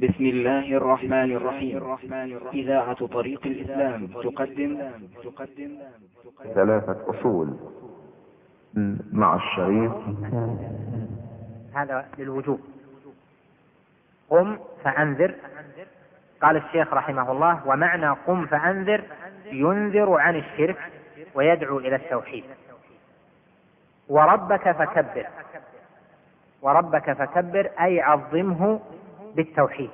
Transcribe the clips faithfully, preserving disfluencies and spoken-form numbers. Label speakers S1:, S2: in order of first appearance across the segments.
S1: بسم الله الرحمن الرحيم. إذاعة طريق الإسلام تقدم تقدم
S2: ثلاثة أصول مع الشريط.
S3: هذا للوجوب. قم فأنذر. قال الشيخ رحمه الله: ومعنى قم فأنذر ينذر عن الشرك ويدعو إلى التوحيد. وربك فكبر. وربك فكبر أي عظمه بالتوحيد.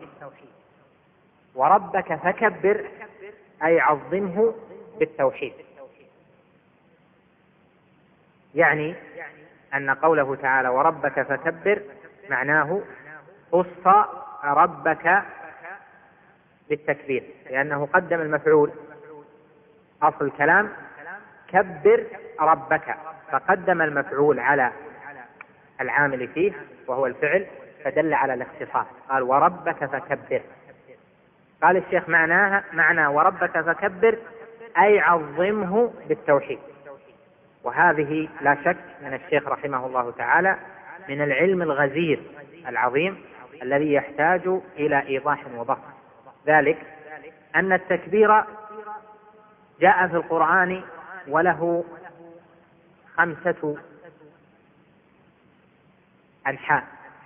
S3: وربك فكبر أي عظمه بالتوحيد. يعني أن قوله تعالى وربك فكبر معناه خص ربك بالتكبير، لأنه قدم المفعول. أصل الكلام كبر ربك، فقدم المفعول على العامل فيه وهو الفعل، فدل على الاختصاص. قال وربك فكبر. قال الشيخ معناها معنى وربك فكبر أي عظمه بالتوحيد. وهذه لا شك من الشيخ رحمه الله تعالى من العلم الغزير العظيم الذي يحتاج إلى إيضاح وضح. ذلك أن التكبير جاء في القرآن وله خمسة أنحاء،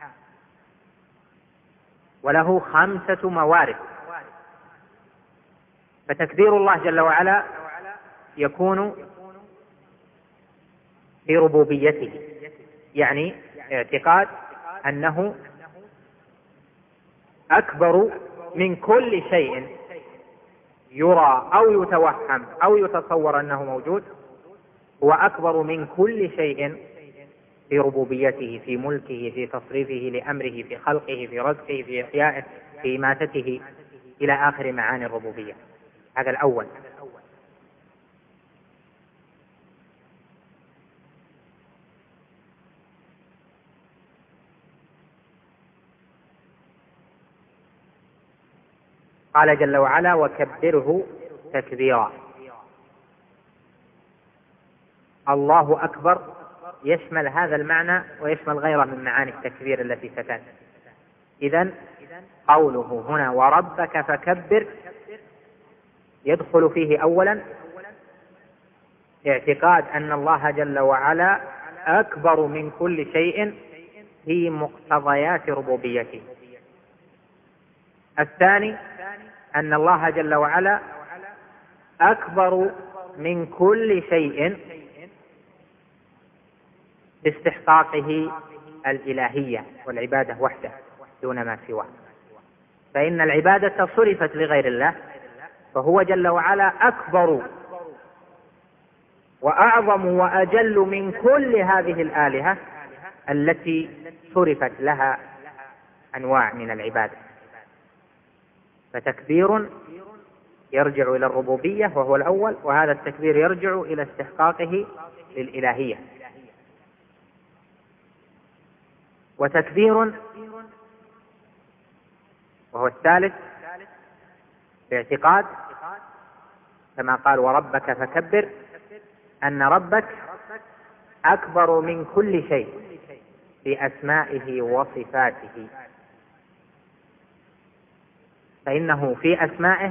S3: وله خمسة موارد. فتكبير الله جل وعلا يكون في ربوبيته، يعني اعتقاد أنه أكبر من كل شيء يرى أو يتوهم أو يتصور أنه موجود، هو أكبر من كل شيء في ربوبيته، في ملكه، في تصريفه لأمره، في خلقه، في رزقه، في إحيائه، في إماتته، إلى آخر معاني الربوبية. هذا الأول. قال جل وعلا وكبره تكبيرا. الله أكبر يشمل هذا المعنى ويشمل غيره من معاني التكبير التي ستأتي. إذن قوله هنا وربك فكبر يدخل فيه أولا اعتقاد أن الله جل وعلا أكبر من كل شيء في مقتضيات ربوبيته. الثاني أن الله جل وعلا أكبر من كل شيء باستحقاقه الإلهية والعبادة وحده دون ما سواه. فإن العبادة صرفت لغير الله، فهو جل وعلا أكبر وأعظم وأجل من كل هذه الآلهة التي صرفت لها أنواع من العبادة. فتكبير يرجع إلى الربوبية وهو الأول، وهذا التكبير يرجع إلى استحقاقه للإلهية. وتكبير وهو الثالث باعتقاد كما قال وربك فكبر أن ربك أكبر من كل شيء في أسمائه وصفاته، فإنه في أسمائه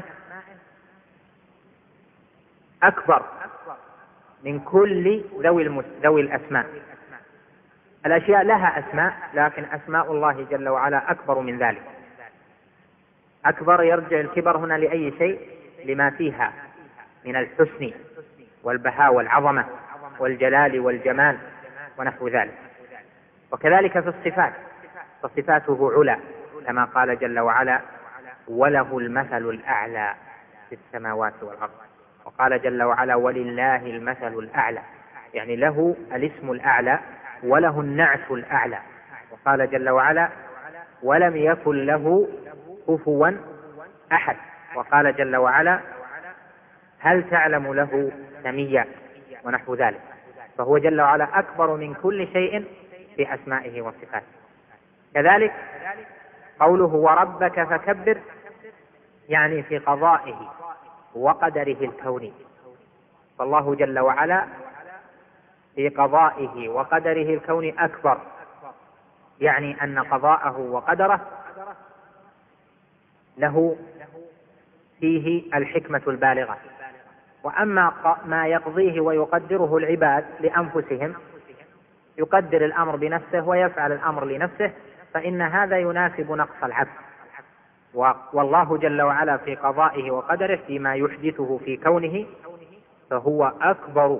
S3: أكبر من كل ذوي, ذوي الأسماء. الأشياء لها أسماء، لكن أسماء الله جل وعلا أكبر من ذلك. أكبر يرجع الكبر هنا لأي شيء لما فيها من الحسن والبهاء والعظمة والجلال والجمال ونحو ذلك. وكذلك في الصفات، فصفاته علا كما قال جل وعلا وله المثل الأعلى في السماوات والأرض. وقال جل وعلا ولله المثل الأعلى، يعني له الاسم الأعلى وله النعت الأعلى. وقال جل وعلا ولم يكن له كفوا أحد. وقال جل وعلا هل تعلم له سميا ونحو ذلك. فهو جل وعلا أكبر من كل شيء في أسمائه وصفاته. كذلك قوله وربك فكبر يعني في قضائه وقدره الكوني. فالله جل وعلا في قضائه وقدره الكوني أكبر، يعني أن قضاءه وقدره له فيه الحكمة البالغة. وأما ما يقضيه ويقدره العباد لأنفسهم، يقدر الأمر بنفسه ويفعل الأمر لنفسه، فإن هذا يناسب نقص العبد. والله جل وعلا في قضائه وقدره فيما يحدثه في كونه فهو أكبر.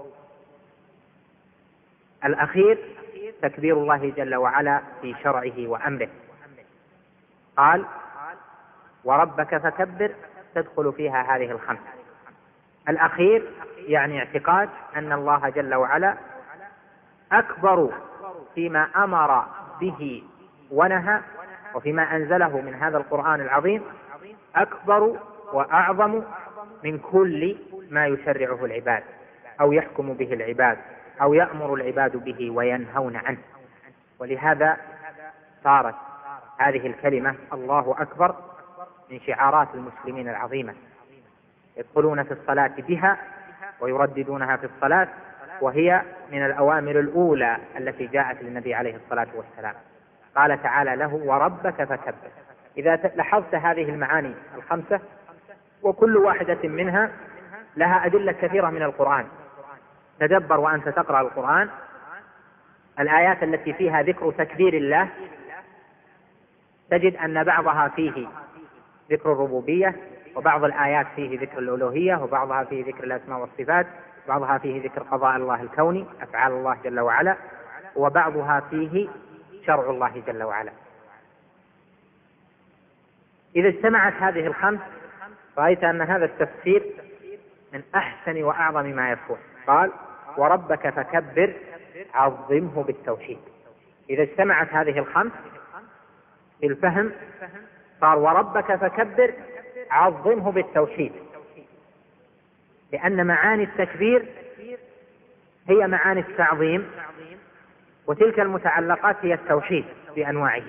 S3: الأخير تكبير الله جل وعلا في شرعه وأمره. قال وربك فكبر تدخل فيها هذه الخمسة. الأخير يعني اعتقاد أن الله جل وعلا أكبر فيما أمر به ونهى، وفيما أنزله من هذا القرآن العظيم أكبر وأعظم من كل ما يشرعه العباد أو يحكم به العباد أو يأمر العباد به وينهون عنه. ولهذا صارت هذه الكلمة الله أكبر من شعارات المسلمين العظيمة، يدخلون في الصلاة بها ويرددونها في الصلاة، وهي من الأوامر الأولى التي جاءت للنبي عليه الصلاة والسلام. قال تعالى له وربك فكبر. إذا لاحظت هذه المعاني الخمسة وكل واحدة منها لها أدلة كثيرة من القرآن، تدبر وأنت تقرأ القرآن الآيات التي فيها ذكر تكبير الله، تجد أن بعضها فيه ذكر الربوبية، وبعض الآيات فيه ذكر الألوهية، وبعضها فيه ذكر الأسماء والصفات، وبعضها فيه ذكر قضاء الله الكوني أفعال الله جل وعلا، وبعضها فيه شرع الله جل وعلا. إذا اجتمعت هذه الخمس رأيت أن هذا التفسير من أحسن وأعظم ما يكون. قال وربك فكبر عظمه بالتوحيد. إذا اجتمعت هذه الخمس في الفهم قال وربك فكبر عظمه بالتوحيد، لأن معاني التكبير هي معاني التعظيم، وتلك المتعلقات هي التوحيد بأنواعه.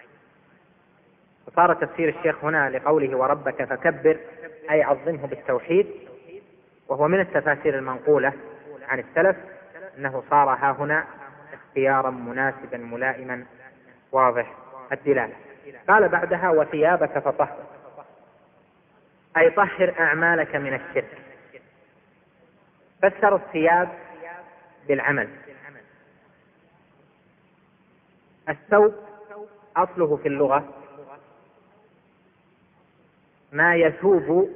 S3: وصار تفسير الشيخ هنا لقوله وربك فكبر أي عظمه بالتوحيد، وهو من التفاسير المنقولة عن السلف، أنه صار ها هنا اختيارا مناسبا ملائما واضح الدلالة. قال بعدها وثيابك فطهر أي طهر أعمالك من الشرك. فسر الثياب بالعمل. الثوب أصله في اللغة ما يثوب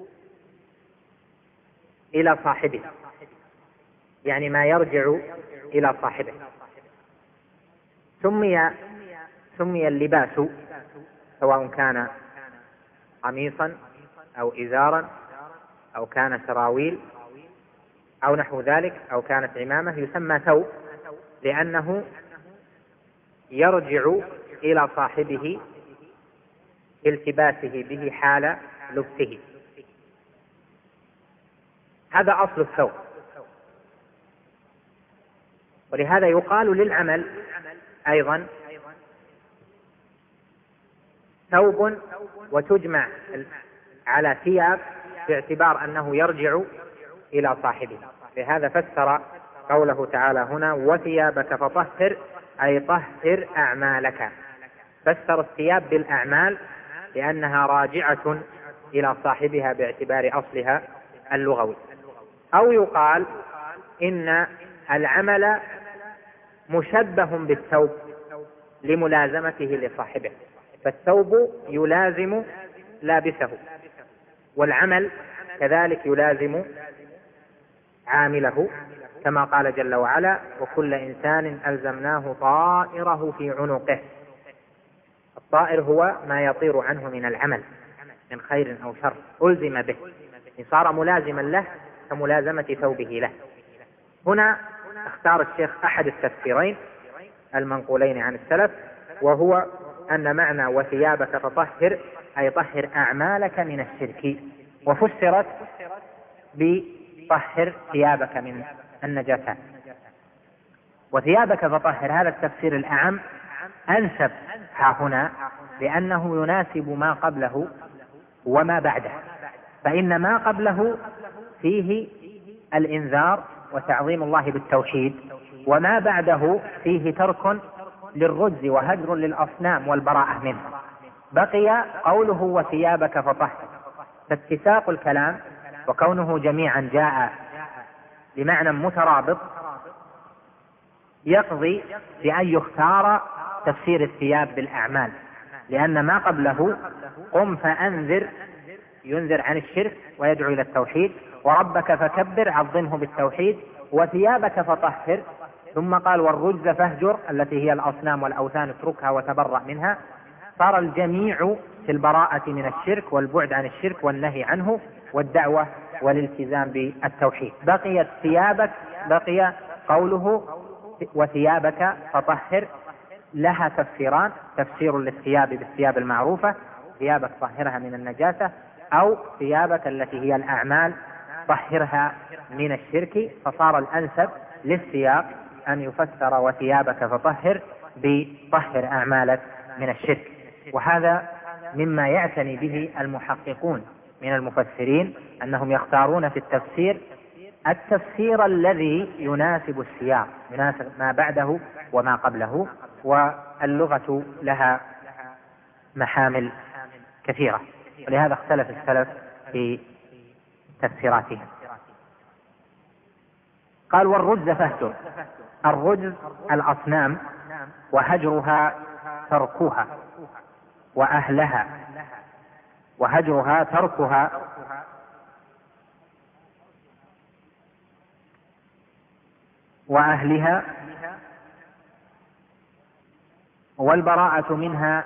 S3: إلى صاحبه، يعني ما يرجع إلى صاحبه. سمي سمي اللباس سواء كان قميصا أو إزارا أو كان سراويل أو نحو ذلك أو كانت عمامة، يسمى ثوب لأنه يرجع إلى صاحبه التباسه به حال لبسه. هذا أصل الثوب. ولهذا يقال للعمل أيضا ثوب، وتجمع على ثياب باعتبار أنه يرجع إلى صاحبه. لهذا فسر قوله تعالى هنا وثيابك فطهر أي طهر أعمالك. فسر الثياب بالأعمال لأنها راجعة إلى صاحبها باعتبار أصلها اللغوي. أو يقال إن العمل مشبه بالثوب لملازمته لصاحبه، فالثوب يلازم لابسه، والعمل كذلك يلازم عامله، كما قال جل وعلا وكل إنسان ألزمناه طائره في عنقه. الطائر هو ما يطير عنه من العمل من خير أو شر ألزم به، صار ملازما له كملازمة ثوبه له. هنا اختار الشيخ أحد التفسيرين المنقولين عن السلف، وهو أن معنى وثيابك فطهر أي طهر أعمالك من الشرك، وفسرت بطهر ثيابك من النجاسات. وثيابك فطهر هذا التفسير الأعم أنسب ها هنا لأنه يناسب ما قبله وما بعده، فإن ما قبله فيه الإنذار وتعظيم الله بالتوحيد، وما بعده فيه ترك للرجز وهجر للأصنام والبراءة منه. بقي قوله وثيابك فطهر، فاتساق الكلام وكونه جميعا جاء بمعنى مترابط يقضي بأن يختار تفسير الثياب بالأعمال، لأن ما قبله قم فأنذر ينذر عن الشرك ويدعو إلى التوحيد، وربك فكبر عظمه بالتوحيد، وثيابك فطهر، ثم قال والرجز فاهجر التي هي الأصنام والأوثان اتركها وتبرأ منها. صار الجميع في البراءة من الشرك والبعد عن الشرك والنهي عنه والدعوة والالتزام بالتوحيد. بقيت ثيابك، بقي قوله وثيابك فطهر، لها تفسيران: تفسير للثياب بالثياب المعروفة ثيابك طهرها من النجاسة، أو ثيابك التي هي الأعمال طهرها من الشرك، فصار الأنسب للسياق أن يفسر وثيابك فطهر بطهر أعمالك من الشرك. وهذا مما يعتني به المحققون من المفسرين، أنهم يختارون في التفسير التفسير الذي يناسب السياق، يناسب ما بعده وما قبله، واللغة لها محامل كثيرة، ولهذا اختلف السلف في تفسيراتهم. قال والرجز فاهجر، الرجز الأصنام، وهجرها تركها وأهلها، وهجرها تركها وأهلها، والبراءة منها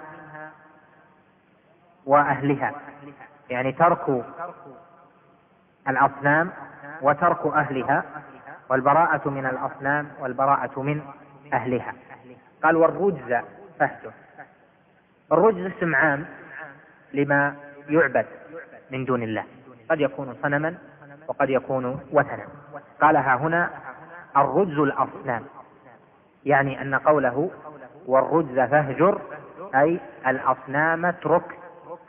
S3: وأهلها، يعني ترك الأصنام وترك أهلها، والبراءة من الأصنام والبراءة من أهلها. قال والرجز فاهجر، الرجز اسم عام لما يعبد من دون الله، قد يكون صنما وقد يكون وثنا. قالها هنا الرجز الأصنام، يعني أن قوله والرجز فاهجر أي الأصنام اترك،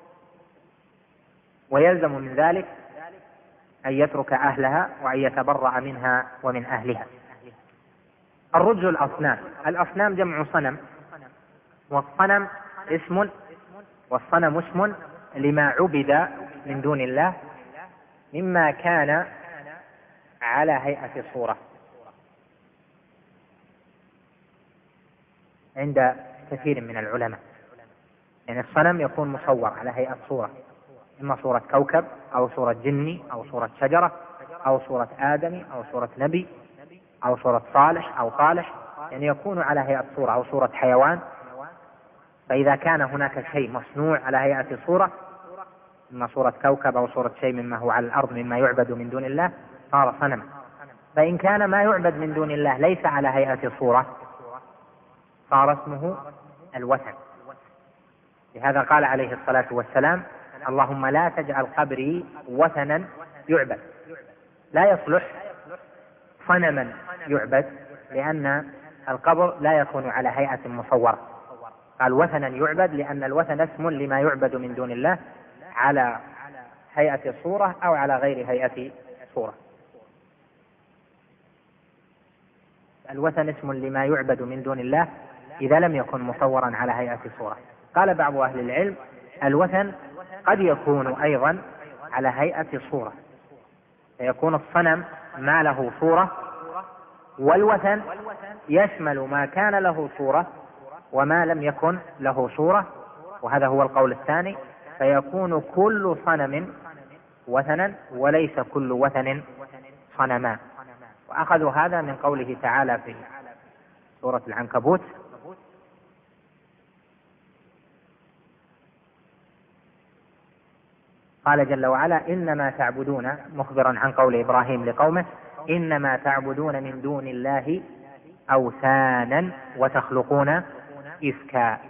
S3: ويلزم من ذلك أن يترك أهلها وأن يتبرأ منها ومن أهلها. الرجز الأصنام، الأصنام جمع صنم، والصنم اسم، والصنم اسم لما عبد من دون الله مما كان على هيئة صورة عند كثير من العلماء. يعني الصنم يكون مصور على هيئة صورة، إما صورة كوكب أو صورة جني أو صورة شجرة أو صورة آدمي أو صورة نبي أو صورة صالح أو صالح، يعني يكون على هيئة صورة، أو صورة حيوان. فإذا كان هناك شيء مصنوع على هيئة صورة، إما صورة كوكب أو صورة شيء مما هو على الأرض مما يعبد من دون الله، صار صنم. فإن كان ما يعبد من دون الله ليس على هيئة صورة صار اسمه الوثن. لهذا قال عليه الصلاة والسلام اللهم لا تجعل قبري وثنا يعبد، لا يصلح صنما يعبد، لأن القبر لا يكون على هيئة مصورة. قال وثنا يعبد لأن الوثن اسم لما يعبد من دون الله على هيئة صورة أو على غير هيئة صورة. الوثن اسم لما يعبد من دون الله إذا لم يكن مصورا على هيئة صورة. قال بعض أهل العلم الوثن قد يكون أيضا على هيئة صورة، فيكون الصنم ما له صورة، والوثن يشمل ما كان له صورة وما لم يكن له صورة، وهذا هو القول الثاني، فيكون كل صنم وثنا وليس كل وثن صنما. وأخذوا هذا من قوله تعالى في سورة العنكبوت قال جل وعلا إنما تعبدون، مخبرا عن قول إبراهيم لقومه إنما تعبدون من دون الله أوثانا وتخلقون إفكا،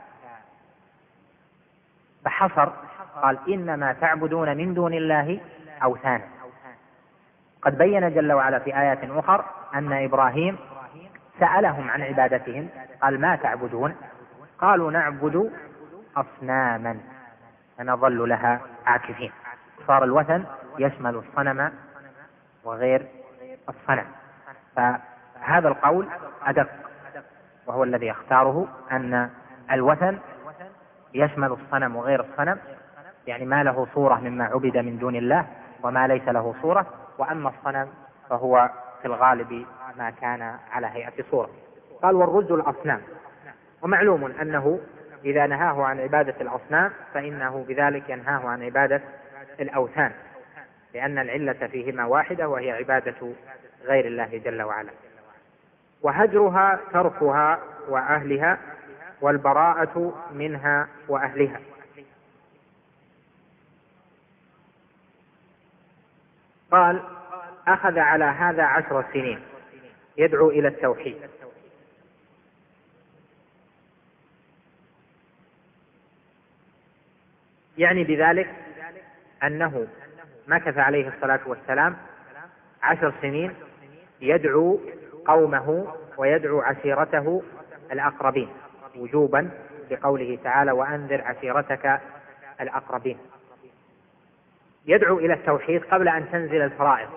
S3: فحصر قال إنما تعبدون من دون الله أوثانا. قد بين جل وعلا في آيات أخرى أن إبراهيم سألهم عن عبادتهم، قال ما تعبدون؟ قالوا نعبد أصناما فنظل لها عاكفين. صار الوثن يشمل الصنم وغير الصنم. فهذا القول أدق، وهو الذي يختاره أن الوثن يشمل الصنم وغير الصنم، يعني ما له صورة مما عبد من دون الله وما ليس له صورة، وأما الصنم فهو في الغالب ما كان على هيئة صورة. قال والرز الأصنام. ومعلوم أنه إذا نهاه عن عبادة الأصنام فإنه بذلك ينهاه عن عبادة الأوثان، لأن العلة فيهما واحدة وهي عبادة غير الله جل وعلا. وهجرها تركها وأهلها، والبراءة منها وأهلها. قال أخذ على هذا عشر سنين يدعو إلى التوحيد. يعني بذلك أنه مكث عليه الصلاة والسلام عشر سنين يدعو قومه ويدعو عشيرته الأقربين وجوبا، بقوله تعالى وأنذر عشيرتك الأقربين. يدعو إلى التوحيد قبل أن تنزل الفرائض.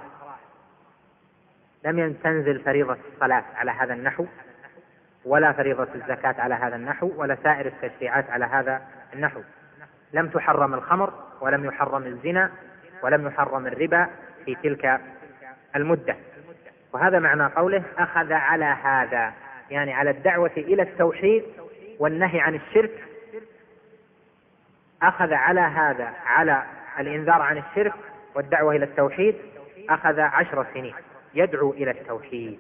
S3: لم تنزل فريضة الصلاة على هذا النحو، ولا فريضة الزكاة على هذا النحو، ولا سائر التشريعات على هذا النحو. لم تحرم الخمر، ولم يحرم الزنا، ولم يحرم الربا في تلك المدة. وهذا معنى قوله أخذ على هذا، يعني على الدعوة إلى التوحيد والنهي عن الشرك. أخذ على هذا، على الإنذار عن الشرك والدعوة إلى التوحيد، أخذ عشر سنين يدعو إلى التوحيد.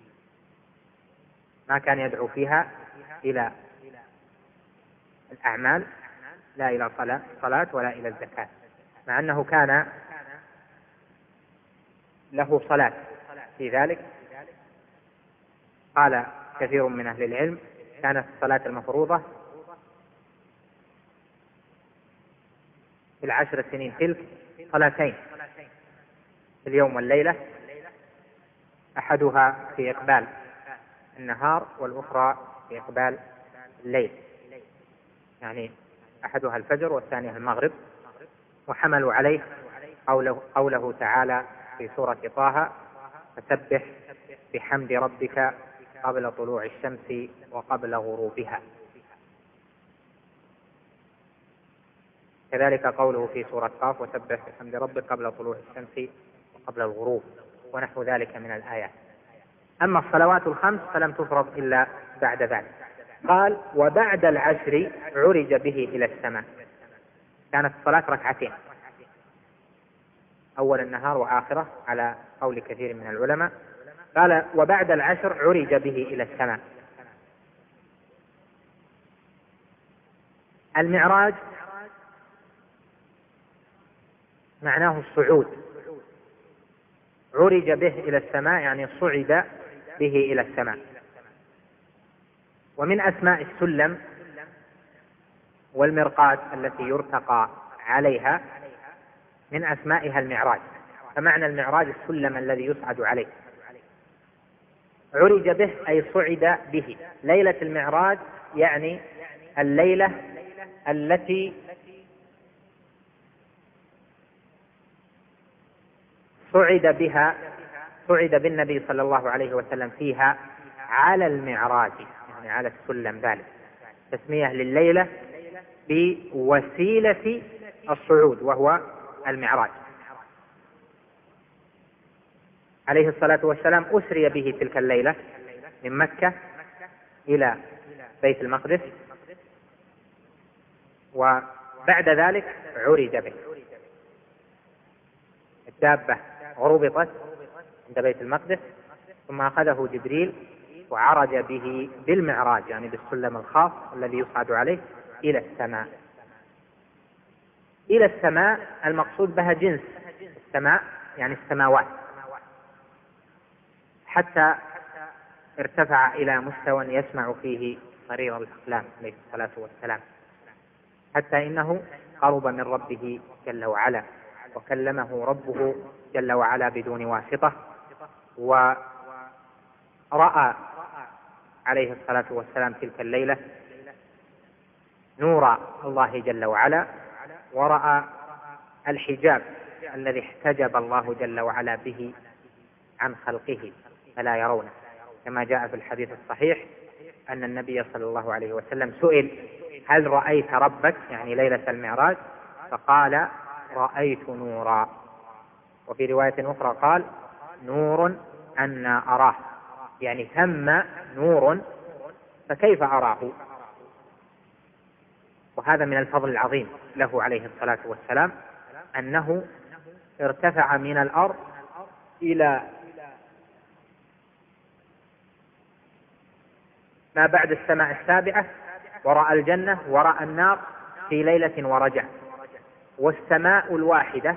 S3: ما كان يدعو فيها إلى الأعمال، لا إلى صلاة ولا إلى الزكاة، مع أنه كان له صلاة في ذلك. قال كثير من أهل العلم كانت الصلاة المفروضة في العشر سنين تلك صلاتين في اليوم والليلة، أحدها في إقبال النهار والأخرى في إقبال الليل، يعني أحدها الفجر والثانية المغرب. وحملوا عليه قوله, قوله تعالى في سورة طه فسبح بحمد ربك قبل طلوع الشمس وقبل غروبها. كذلك قوله في سورة قاف وسبح بحمد ربك قبل طلوع الشمس وقبل الغروب، ونحو ذلك من الآيات. أما الصلوات الخمس فلم تفرض إلا بعد ذلك. قال وبعد العشر عرج به إلى السماء. كانت الصلاة ركعتين، أول النهار وآخره على قول كثير من العلماء. قال وبعد العشر عرج به إلى السماء. المعراج معناه الصعود، عرج به إلى السماء يعني صعد به إلى السماء. ومن أسماء السلم والمرقاة التي يرتقى عليها من أسمائها المعراج، فمعنى المعراج السلم الذي يصعد عليه. عرج به أي صعد به. ليلة المعراج يعني الليلة التي صعد بها صعد بالنبي صلى الله عليه وسلم فيها على المعراج، يعني على السلم. ذلك تسمية لليلة بوسيلة الصعود وهو المعراج. عليه الصلاة والسلام أسري به تلك الليلة من مكة إلى بيت المقدس، وبعد ذلك عرج به. الدابة ربطت عند بيت المقدس، ثم أخذه جبريل وعرج به بالمعراج يعني بالسلم الخاص الذي يصعد عليه إلى السماء. إلى السماء المقصود بها جنس السماء يعني السماوات، حتى ارتفع إلى مستوى يسمع فيه صرير الأقلام عليه الصلاة والسلام، حتى إنه قرب من ربه جل وعلا وكلمه ربه جل وعلا بدون واسطة. ورأى عليه الصلاة والسلام تلك الليلة نور الله جل وعلا، ورأى الحجاب الذي احتجب الله جل وعلا به عن خلقه فلا يرونه، كما جاء في الحديث الصحيح أن النبي صلى الله عليه وسلم سئل هل رأيت ربك يعني ليلة المعراج؟ فقال رأيت نورا. وفي رواية أخرى قال نور أنا أراه، يعني ثم نور فكيف أراه؟ وهذا من الفضل العظيم له عليه الصلاة والسلام أنه ارتفع من الأرض إلى ما بعد السماء السابعة ورأى الجنة ورأى النار في ليلة ورجع. والسماء الواحدة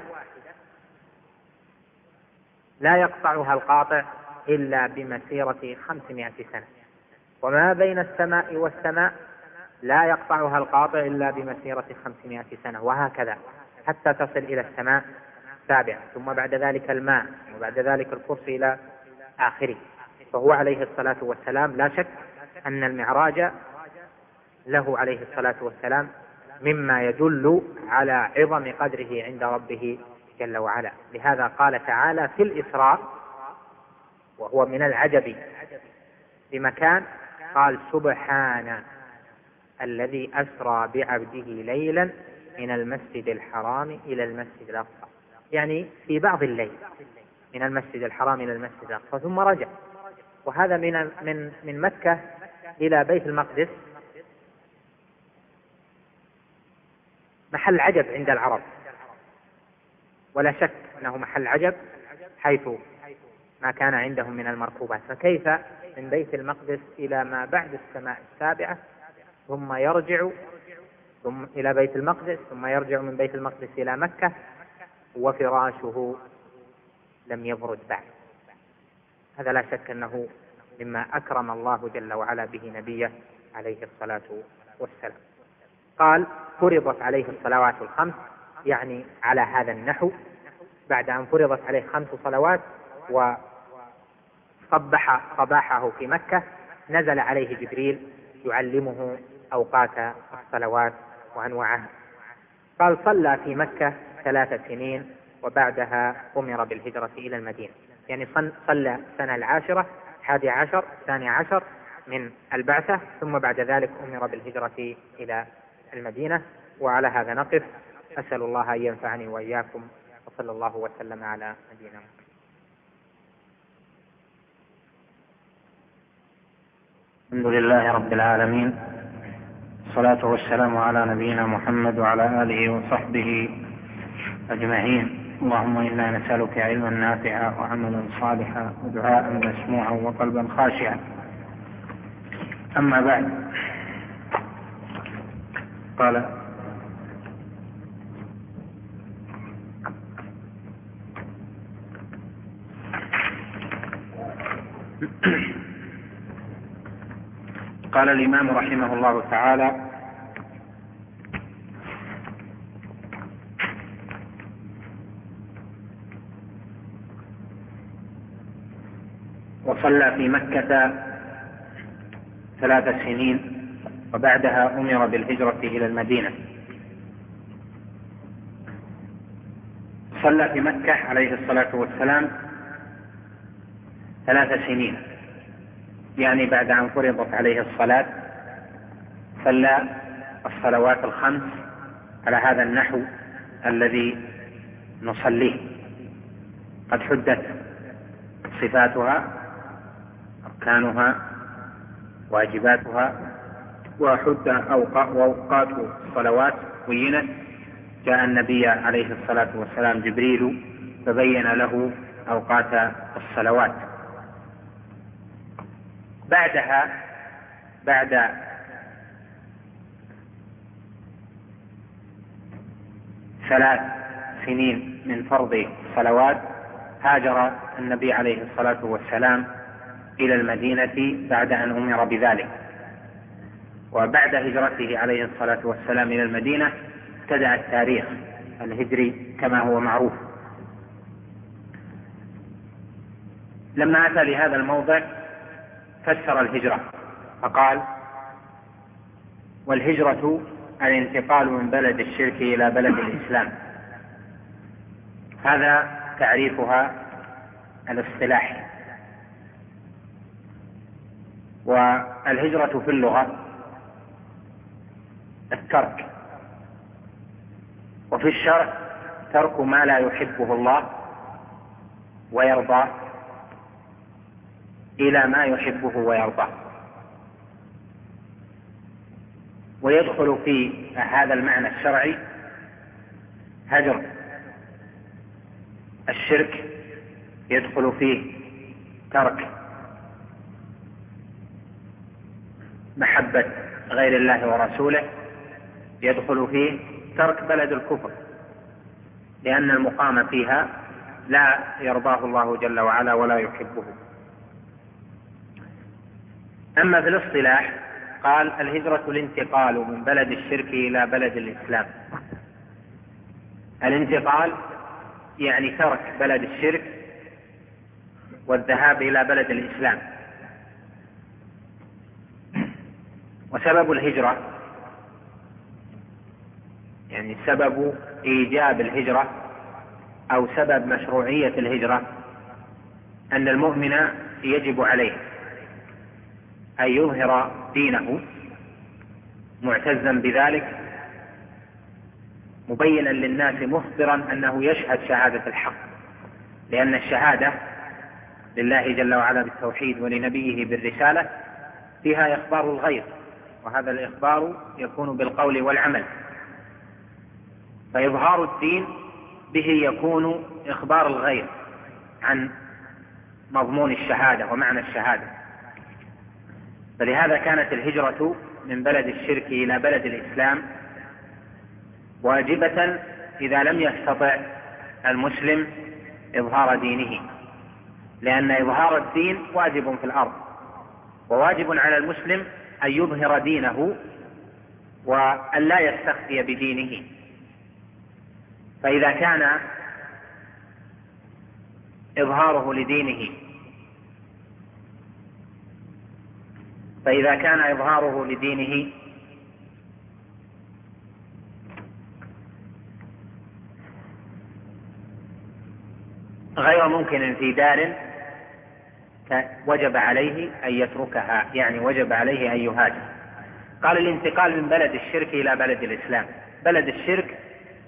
S3: لا يقطعها القاطع إلا بمسيرة خمسمائة سنة، وما بين السماء والسماء لا يقطعها القاطع إلا بمسيرة خمسمائة سنة، وهكذا حتى تصل إلى السماء السابعة، ثم بعد ذلك الماء، وبعد ذلك الكرسي إلى آخره. فهو عليه الصلاة والسلام لا شك أن المعراج له عليه الصلاة والسلام مما يدل على عظم قدره عند ربه جل وعلا. لهذا قال تعالى في الإسراء، وهو من العجب بمكان، قال سبحان الذي أسرى بعبده ليلا من المسجد الحرام إلى المسجد الأقصى، يعني في بعض الليل من المسجد الحرام إلى المسجد الأقصى ثم رجع. وهذا من من من مكة إلى بيت المقدس محل عجب عند العرب، ولا شك أنه محل عجب حيث ما كان عندهم من المركوبات، فكيف من بيت المقدس إلى ما بعد السماء السابعة ثم يرجع ثم إلى بيت المقدس ثم يرجع من بيت المقدس إلى مكة وفراشه لم يبرد بعد. هذا لا شك أنه مما أكرم الله جل وعلا به نبيه عليه الصلاة والسلام. قال فرضت عليه الصلوات الخمس، يعني على هذا النحو، بعد أن فرضت عليه خمس صلوات وصبح صباحه في مكة نزل عليه جبريل يعلمه أوقات الصلوات وأنواعها. قال صلى في مكة ثلاث سنين وبعدها أمر بالهجرة إلى المدينة، يعني صلى السنة العاشرة حادي عشر ثاني عشر من البعثة، ثم بعد ذلك أمر بالهجرة إلى المدينة. وعلى هذا نقف، أسأل الله أن ينفعني وإياكم، وصلى الله وسلم على نبينا محمد.
S4: الحمد لله رب العالمين، الصلاة والسلام على نبينا محمد وعلى آله وصحبه أجمعين. اللهم إنا نسألك علما نافعا وعملا صالحا ودعاء مسموعا وقلبا خاشعا. أما بعد، قال قال الإمام رحمه الله تعالى: وصلى في مكة ثلاث سنين وبعدها أمر بالهجرة إلى المدينة. صلى في مكة عليه الصلاة والسلام ثلاث سنين، يعني بعد أن فرضت عليه الصلاة صلى الصلوات الخمس على هذا النحو الذي نصليه. قد حدت صفاتها، أركانها، واجباتها، وحد أوقات الصلوات بينت. جاء النبي عليه الصلاة والسلام جبريل فبين له أوقات الصلوات. بعدها بعد ثلاث سنين من فرض الصلوات هاجر النبي عليه الصلاة والسلام إلى المدينة بعد أن أمر بذلك. وبعد هجرته عليه الصلاة والسلام إلى المدينة ابتدأ التاريخ الهجري كما هو معروف. لما أتى لهذا الموضع فسر الهجرة فقال: والهجرة الانتقال من بلد الشرك إلى بلد الإسلام. هذا تعريفها الاصطلاحي. والهجرة في اللغة الترك، وفي الشرع ترك ما لا يحبه الله ويرضاه إلى ما يحبه ويرضاه. ويدخل في هذا المعنى الشرعي هجر الشرك، يدخل فيه ترك محبة غير الله ورسوله، يدخل فيه ترك بلد الكفر، لأن المقام فيها لا يرضاه الله جل وعلا ولا يحبه. أما في الاصطلاح قال الهجرة الانتقال من بلد الشرك إلى بلد الإسلام. الانتقال يعني ترك بلد الشرك والذهاب إلى بلد الإسلام. وسبب الهجرة يعني سبب إيجاب الهجرة أو سبب مشروعية الهجرة أن المؤمن يجب عليه أن يظهر دينه معتزا بذلك، مبينا للناس مخبرا أنه يشهد شهادة الحق، لأن الشهادة لله جل وعلا بالتوحيد ولنبيه بالرسالة فيها إخبار الغير، وهذا الإخبار يكون بالقول والعمل، فإظهار الدين به يكون إخبار الغير عن مضمون الشهادة ومعنى الشهادة. فلهذا كانت الهجرة من بلد الشرك إلى بلد الإسلام واجبة إذا لم يستطع المسلم إظهار دينه، لأن إظهار الدين واجب في الأرض، وواجب على المسلم أن يظهر دينه وأن لا يستخفي بدينه. فإذا كان إظهاره لدينه فإذا كان إظهاره لدينه غير ممكن في دار وجب عليه أن يتركها، يعني وجب عليه أن يهاجر. قال الانتقال من بلد الشرك إلى بلد الإسلام. بلد الشرك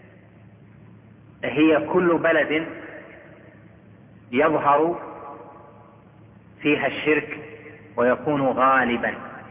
S4: هي كل بلد يظهر فيها الشرك ويكون غالبا.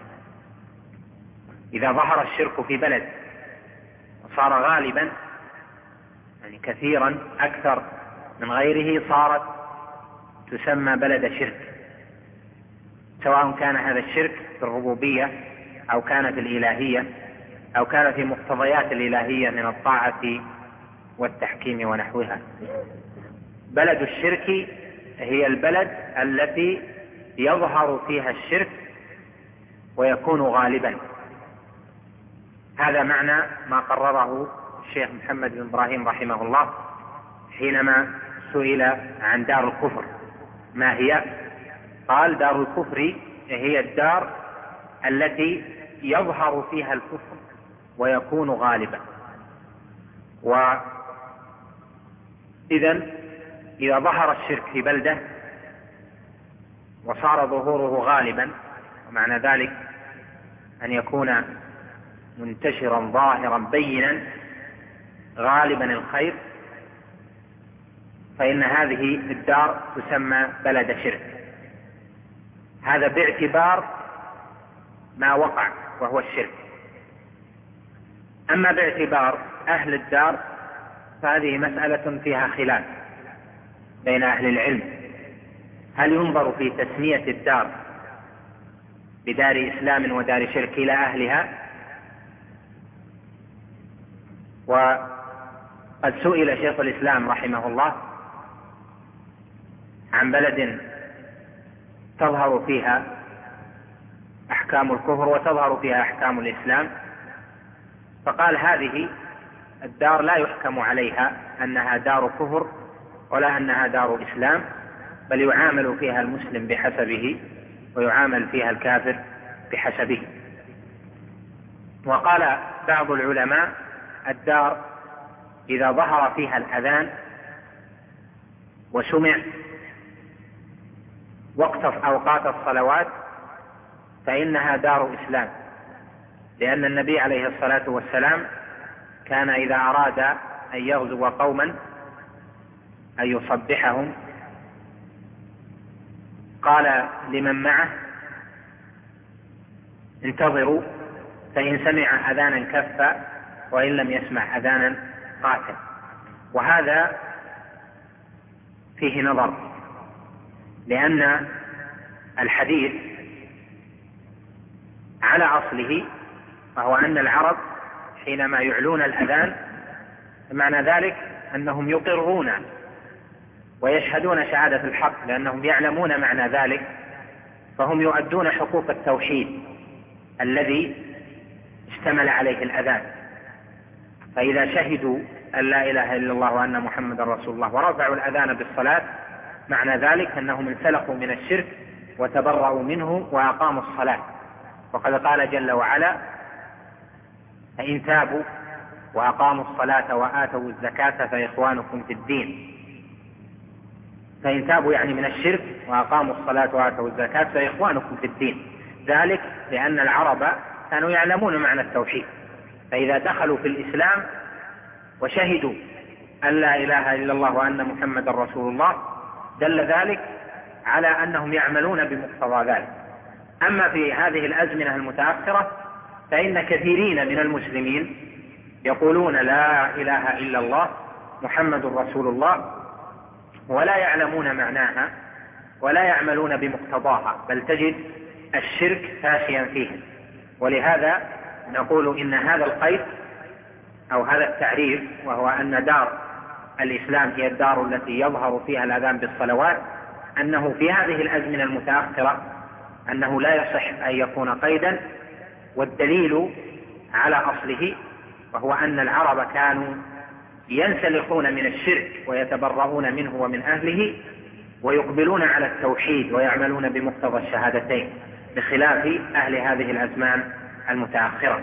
S4: إذا ظهر الشرك في بلد وصار غالبا يعني كثيرا أكثر من غيره صارت تسمى بلد شرك، سواء كان هذا الشرك في الربوبية أو كان في الإلهية أو كان في مقتضيات الإلهية من الطاعة والتحكيم ونحوها. بلد الشرك هي البلد التي يظهر فيها الشرك ويكون غالبا. هذا معنى ما قرره الشيخ محمد بن إبراهيم رحمه الله حينما سئل عن دار الكفر ما هي، قال دار الكفر هي الدار التي يظهر فيها الكفر ويكون غالبا. وإذن إذا ظهر الشرك في بلدة وصار ظهوره غالبا، ومعنى ذلك أن يكون منتشرا ظاهرا بينا غالبا الخير، فإن هذه الدار تسمى بلد شرك. هذا باعتبار ما وقع وهو الشرك. أما باعتبار أهل الدار فهذه مسألة فيها خلاف بين أهل العلم، هل ينظر في تسمية الدار بدار إسلام ودار شرك إلى أهلها؟ وقد سئل شيخ الإسلام رحمه الله عن بلد تظهر فيها أحكام الكفر وتظهر فيها أحكام الإسلام، فقال هذه الدار لا يحكم عليها أنها دار كفر ولا أنها دار إسلام، بل يعامل فيها المسلم بحسبه ويعامل فيها الكافر بحسبه. وقال بعض العلماء الدار إذا ظهر فيها الأذان وسمع وقت أوقات الصلوات فإنها دار إسلام، لأن النبي عليه الصلاة والسلام كان إذا أراد أن يغزو قوما أن يصبحهم قال لمن معه: انتظروا، فإن سمع أذانا كف، وإن لم يسمع أذانا قاتل. وهذا فيه نظر، لأن الحديث على أصله وهو أن العرب حينما يعلون الأذان معنى ذلك أنهم يقرون ويشهدون شهادة الحق، لأنهم يعلمون معنى ذلك، فهم يؤدون حقوق التوحيد الذي اشتمل عليه الأذان. فإذا شهدوا أن لا إله إلا الله وأن محمد رسول الله ورفعوا الأذان بالصلاة معنى ذلك أنهم انسلخوا من الشرك وتبرأوا منه وأقاموا الصلاة. وقد قال جل وعلا: فإن تابوا وأقاموا الصلاة وآتوا الزكاة فإخوانكم في الدين. فإن تابوا يعني من الشرك وأقاموا الصلاة وآتوا الزكاة فإخوانكم في الدين، ذلك لأن العرب كانوا يعلمون معنى التوحيد، فإذا دخلوا في الإسلام وشهدوا أن لا إله إلا الله وأن محمد رسول الله دل ذلك على أنهم يعملون بمقتضى ذلك. أما في هذه الأزمنة المتأخرة فإن كثيرين من المسلمين يقولون لا إله إلا الله محمد رسول الله ولا يعلمون معناها ولا يعملون بمقتضاها، بل تجد الشرك فاشيا فيهم. ولهذا نقول إن هذا القيد أو هذا التعريف، وهو أن دار الإسلام هي الدار التي يظهر فيها الأذان بالصلوات، أنه في هذه الأزمنة المتأخرة أنه لا يصح أن يكون قيدا، والدليل على أصله وهو أن العرب كانوا ينسلخون من الشرك ويتبرؤون منه ومن أهله ويقبلون على التوحيد ويعملون بمقتضى الشهادتين، بخلاف أهل هذه الأزمان المتأخرة.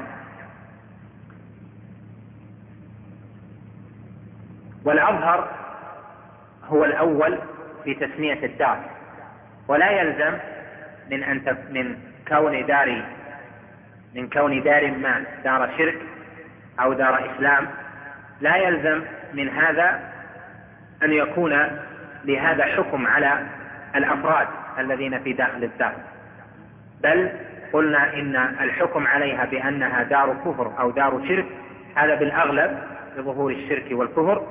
S4: والأظهر هو الأول في تسمية الدار، ولا يلزم من أن من كون دار من كون دار ما دار شرك أو دار إسلام، لا يلزم من هذا أن يكون لهذا حكم على الأفراد الذين في داخل الدار، بل قلنا إن الحكم عليها بأنها دار كفر أو دار شرك هذا بالأغلب بظهور الشرك والكفر،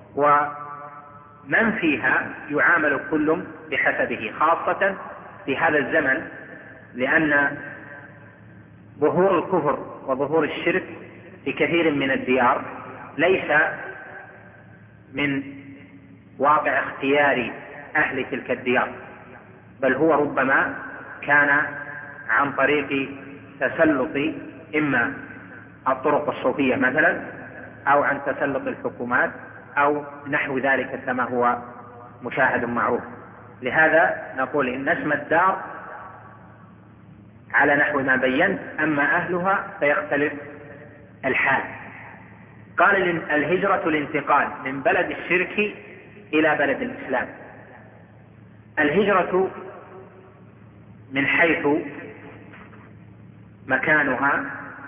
S4: ومن فيها يعامل كل بحسبه، خاصة في هذا الزمن، لأن ظهور الكفر وظهور الشرك في كثير من الديار ليس من واقع اختيار أهل تلك الديار، بل هو ربما كان عن طريق تسلط إما الطرق الصوفية مثلا أو عن تسلط الحكومات أو نحو ذلك كما هو مشاهد معروف. لهذا نقول إن اسم الدار على نحو ما بينت، أما أهلها فيختلف الحال. قال الهجرة الانتقال من بلد الشرك إلى بلد الإسلام. الهجرة من حيث مكانها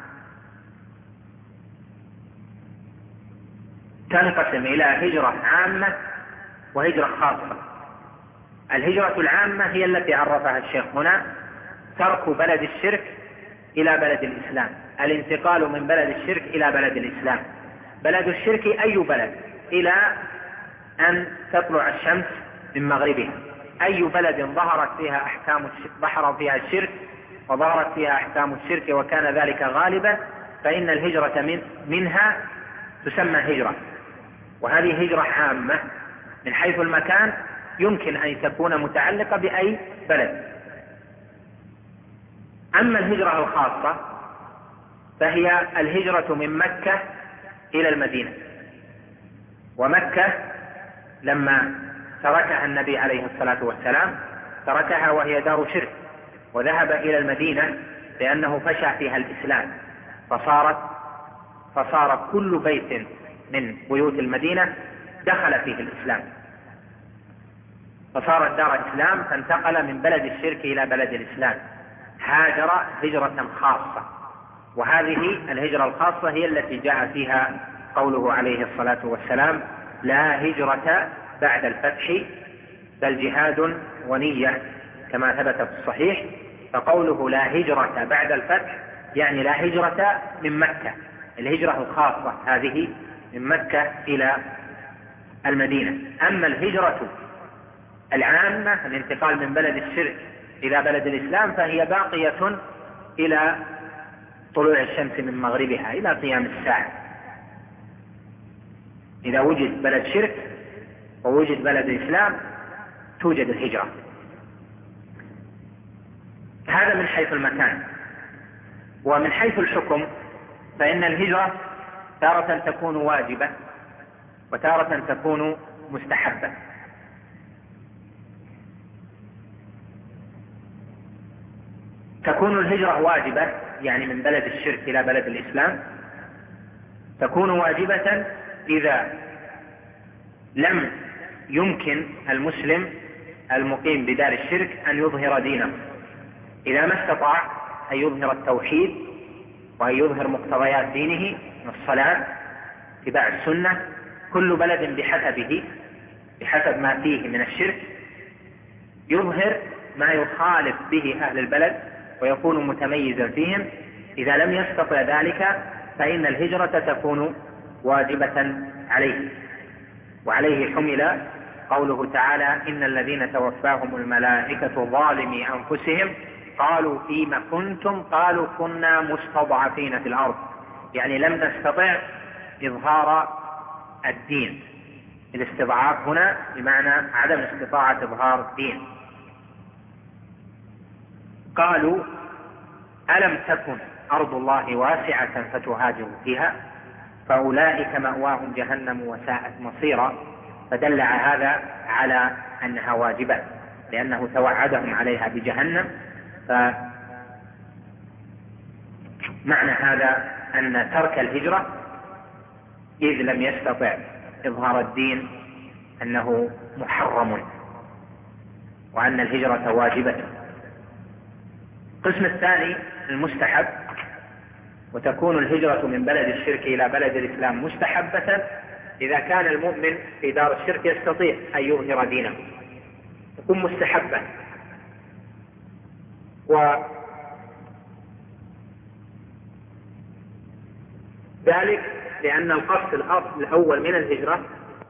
S4: تنقسم إلى هجرة عامة وهجرة خاصة. الهجرة العامة هي التي عرفها الشيخ هنا، ترك بلد الشرك إلى بلد الإسلام، الانتقال من بلد الشرك إلى بلد الإسلام. بلد الشرك أي بلد إلى أن تطلع الشمس من مغربها، أي بلد ظهرت فيها أحكام ظهر فيها الشرك وظهرت فيها أحكام الشرك وكان ذلك غالبا، فإن الهجرة من منها تسمى هجرة، وهذه هجرة عامة من حيث المكان، يمكن أن تكون متعلقة بأي بلد. أما الهجرة الخاصة فهي الهجرة من مكة إلى المدينة، ومكة لما تركها النبي عليه الصلاة والسلام تركها وهي دار شرك، وذهب إلى المدينة لأنه فشى فيها الإسلام، فصارت فصار كل بيت من بيوت المدينة دخل فيه الإسلام، فصارت دار إسلام، فانتقل من بلد الشرك إلى بلد الإسلام. هاجر هجرة خاصة، وهذه الهجرة الخاصة هي التي جاء فيها قوله عليه الصلاة والسلام: لا هجرة بعد الفتح بل جهاد ونية، كما ثبت في الصحيح. فقوله لا هجرة بعد الفتح يعني لا هجرة من مكة، الهجرة الخاصة هذه من مكة إلى المدينة. أما الهجرة العامة الانتقال من بلد الشرك إلى بلد الإسلام فهي باقية إلى طلوع الشمس من مغربها إلى قيام الساعة. إذا وجد بلد شرك ووجد بلد الإسلام توجد الهجرة. هذا من حيث المكان. ومن حيث الحكم فإن الهجرة تارة تكون واجبة وتارة تكون مستحبة. تكون الهجرة واجبة يعني من بلد الشرك إلى بلد الإسلام، تكون واجبة إذا لم يمكن المسلم المقيم بدار الشرك أن يظهر دينه، إذا ما استطاع أن يظهر التوحيد وأن يظهر مقتضيات دينه من الصلاة اتباع السنة، كل بلد بحسبه بحسب ما فيه من الشرك يظهر ما يخالف به أهل البلد ويكون متميزا فيهم. إذا لم يستطع ذلك فإن الهجرة تكون واجبة عليه. وعليه حمل قوله تعالى: إن الذين توفاهم الملائكة ظالمي أنفسهم قالوا فيما كنتم قالوا كنا مستضعفين في الأرض، يعني لم نستطع إظهار الدين. الاستضعاف هنا بمعنى عدم استطاعة إظهار الدين. قالوا ألم تكن أرض الله واسعة فتهاجروا فيها فأولئك مأواهم جهنم وساءت مصيرا، فدل هذا على أنها واجبة لأنه توعدهم عليها بجهنم. فمعنى هذا أن ترك الهجرة إذ لم يستطع إظهار الدين أنه محرم، وأن الهجرة واجبة. القسم الثاني المستحب، وتكون الهجرة من بلد الشرك إلى بلد الإسلام مستحبة إذا كان المؤمن في دار الشرك يستطيع أن يظهر دينه، تكون مستحبة. وذلك لأن القصد الأول من الهجرة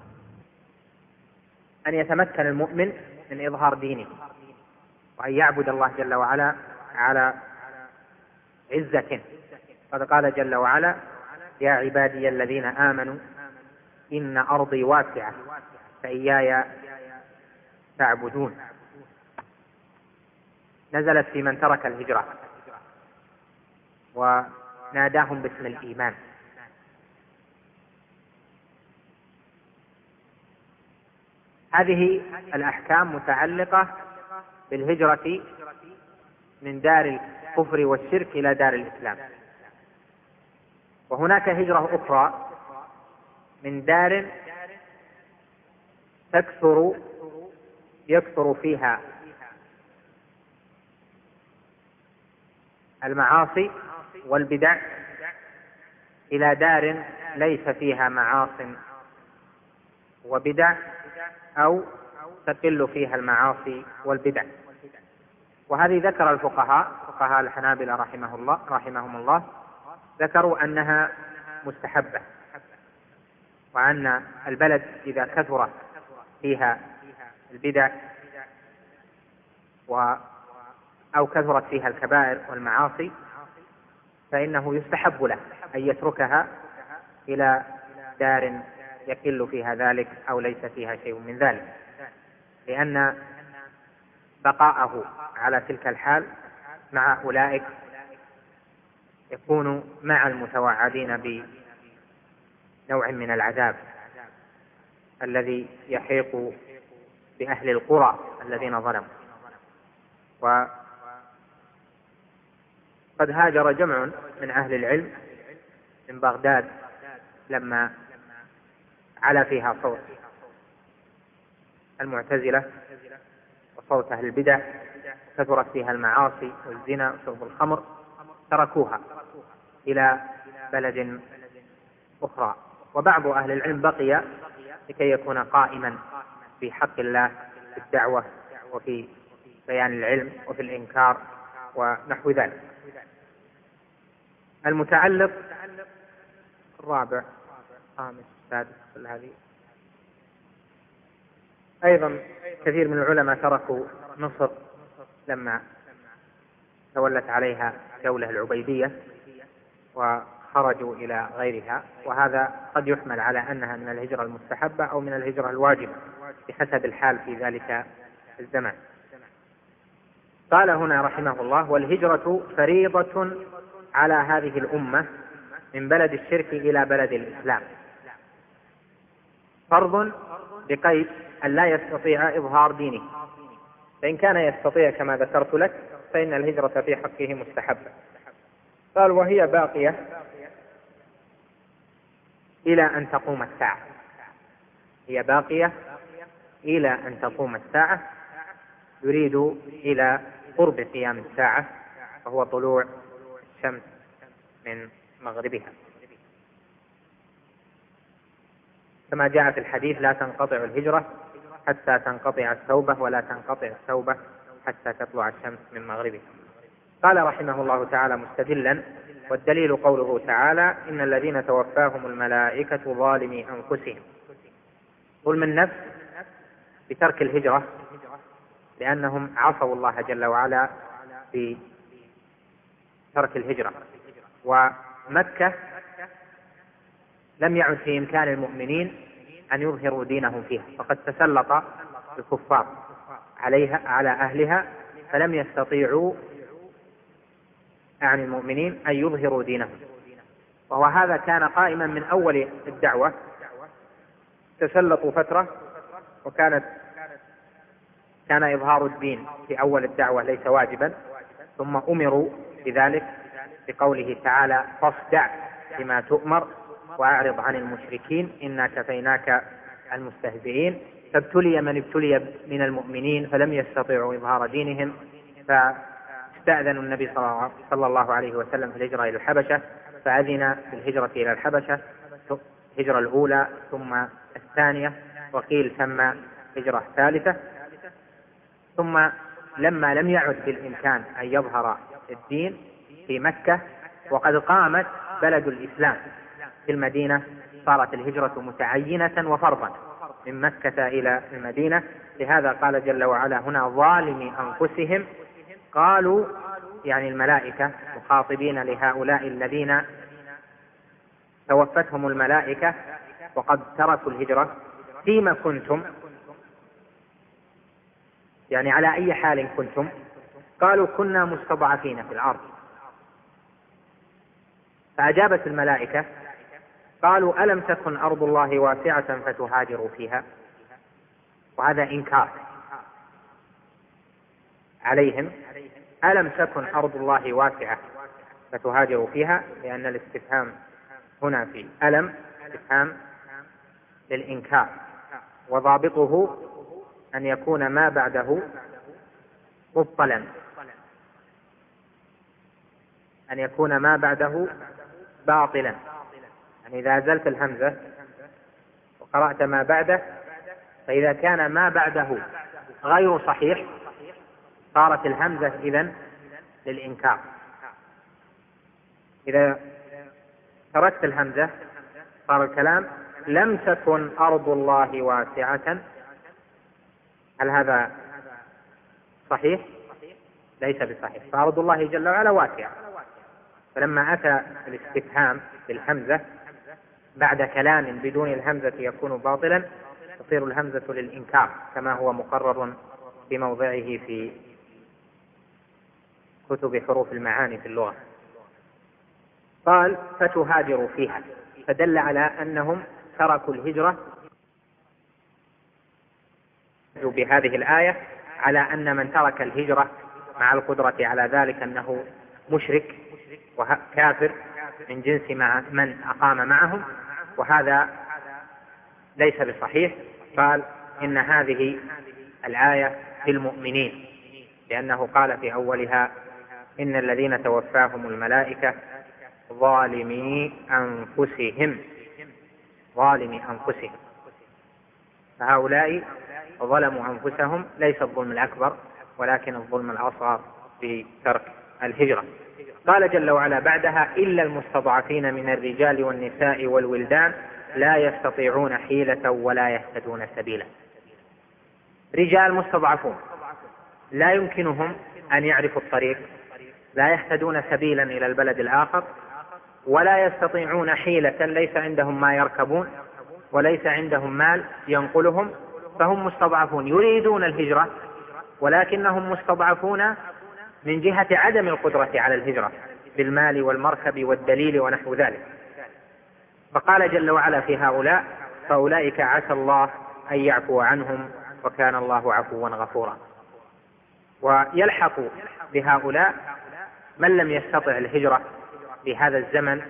S4: أن يتمكن المؤمن من إظهار دينه وأن يعبد الله جل وعلا على عزة. قد قال جل وعلا: يا عبادي الذين آمنوا إن أرضي واسعة فإياي تعبدون. نزلت في من ترك الهجرة وناداهم باسم الإيمان. هذه الأحكام متعلقة بالهجرة من دار الكفر والشرك إلى دار الإسلام. وهناك هجرة أخرى من دار تكثر يكثر فيها المعاصي والبدع إلى دار ليس فيها معاص وبدع أو تقل فيها المعاصي والبدع. وهذه ذكر الفقهاء فقهاء الحنابلة رحمه الله رحمهم الله ذكروا أنها مستحبة، وأن البلد إذا كثرت فيها البدع و أو كثرت فيها الكبائر والمعاصي فإنه يستحب له أن يتركها إلى دار يقل فيها ذلك أو ليس فيها شيء من ذلك، لأن بقاءه على تلك الحال مع أولئك يكون مع المتوعدين بنوع من العذاب الذي يحيق بأهل القرى الذين ظلموا. وقد هاجر جمع من أهل العلم من بغداد لما علا فيها صوت المعتزلة
S3: وصوت أهل البدع، كثرت فيها المعاصي والزنا وشرب الخمر، تركوها إلى بلد أخرى. وبعض أهل العلم بقي لكي يكون قائما في حق الله في الدعوة وفي بيان العلم وفي الإنكار ونحو ذلك. المتعلق الرابع خامس سادس هذه أيضا كثير من العلماء تركوا مصر لما تولت عليها الدولة العبيدية وخرجوا إلى غيرها، وهذا قد يحمل على أنها من الهجرة المستحبة أو من الهجرة الواجبة بحسب الحال في ذلك الزمان. قال هنا رحمه الله: والهجرة فريضة على هذه الأمة من بلد الشرك إلى بلد الإسلام، فرض بقيد أن لا يستطيع إظهار دينه، فإن كان يستطيع كما ذكرت لك فإن الهجرة في حقه مستحبة. قال: وهي باقية إلى أن تقوم الساعة، هي باقية إلى أن تقوم الساعة، يريد إلى قرب قيام الساعة وهو طلوع الشمس من مغربها، كما جاء في الحديث: لا تنقطع الهجرة حتى تنقطع التوبة، ولا تنقطع التوبة حتى تطلع الشمس من مغربها. قال رحمه الله تعالى مستدلا: والدليل قوله تعالى: إن الذين توفاهم الملائكة ظالمي أنفسهم. ظلم النفس بترك الهجرة، لأنهم عصوا الله جل وعلا في ترك الهجرة، ومكة لم يعد في إمكان المؤمنين أن يظهروا دينهم فيها، فقد تسلط الكفار عليها على أهلها، فلم يستطيعوا عن المؤمنين أن يظهروا دينهم. وهو هذا كان قائما من أول الدعوة، تسلطوا فترة وكانت كان إظهار الدين في أول الدعوة ليس واجبا، ثم أمروا بذلك بقوله تعالى: فاصدع بما تؤمر وأعرض عن المشركين إنا كفيناك المستهزئين. فابتلي من ابتلي من المؤمنين فلم يستطيعوا إظهار دينهم، فاستأذنوا النبي صلى الله عليه وسلم في الهجرة إلى الحبشة، فأذن بالهجرة إلى الحبشة، الهجرة الأولى ثم الثانية، وقيل ثم هجرة ثالثة. ثم لما لم يعد بالإمكان أن يظهر الدين في مكة وقد قامت بلد الإسلام في المدينة، صارت الهجرة متعينة وفرضا من مكة إلى المدينة. لهذا قال جل وعلا هنا: ظالمي أنفسهم. قالوا يعني الملائكة مخاطبين لهؤلاء الذين توفتهم الملائكة وقد تركوا الهجرة: فيما كنتم، يعني على أي حال كنتم؟ قالوا: كنا مستضعفين في الأرض. فأجابت الملائكة قالوا: ألم تكن أرض الله واسعة فتهاجروا فيها؟ وهذا إنكار عليهم: ألم تكن أرض الله واسعة فتهاجروا فيها، لأن الاستفهام هنا في ألم استفهام للإنكار، وضابطه أن يكون ما بعده مبطلا، أن يكون ما بعده باطلا. يعني إذا أزلت الهمزة وقرأت ما بعده، فإذا كان ما بعده غير صحيح صارت الهمزة إذن للإنكار. إذا تركت الهمزة صار الكلام: لم تكن أرض الله واسعة. هل هذا صحيح؟ ليس بصحيح، فأرض الله جل وعلا واسعة. فلما أتى الاستفهام بالهمزة بعد كلام بدون الهمزة يكون باطلا، تصير الهمزة للإنكار كما هو مقرر في موضعه في كتب حروف المعاني في اللغة. قال: فتهاجروا فيها، فدل على أنهم تركوا الهجرة بهذه الآية على أن من ترك الهجرة مع القدرة على ذلك أنه مشرك وكافر من جنس مع من أقام معهم، وهذا ليس بصحيح. قال: إن هذه الآية بالمؤمنين، لأنه قال في أولها إن الذين توفاهم الملائكة ظالمي أنفسهم ظالمي أنفسهم فهؤلاء ظلموا أنفسهم، ليس الظلم الأكبر ولكن الظلم الأصغر بترك الهجرة. قال جل وعلا بعدها إلا المستضعفين من الرجال والنساء والولدان لا يستطيعون حيلة ولا يهتدون سبيلا. رجال مستضعفون لا يمكنهم أن يعرفوا الطريق، لا يهتدون سبيلا إلى البلد الآخر، ولا يستطيعون حيلة، ليس عندهم ما يركبون وليس عندهم مال ينقلهم، فهم مستضعفون يريدون الهجرة ولكنهم مستضعفون من جهة عدم القدرة على الهجرة بالمال والمركب والدليل ونحو ذلك. فقال جل وعلا في هؤلاء فأولئك عسى الله أن يعفو عنهم وكان الله عفوا غفورا. ويلحق بهؤلاء من لم يستطع الهجرة في هذا الزمن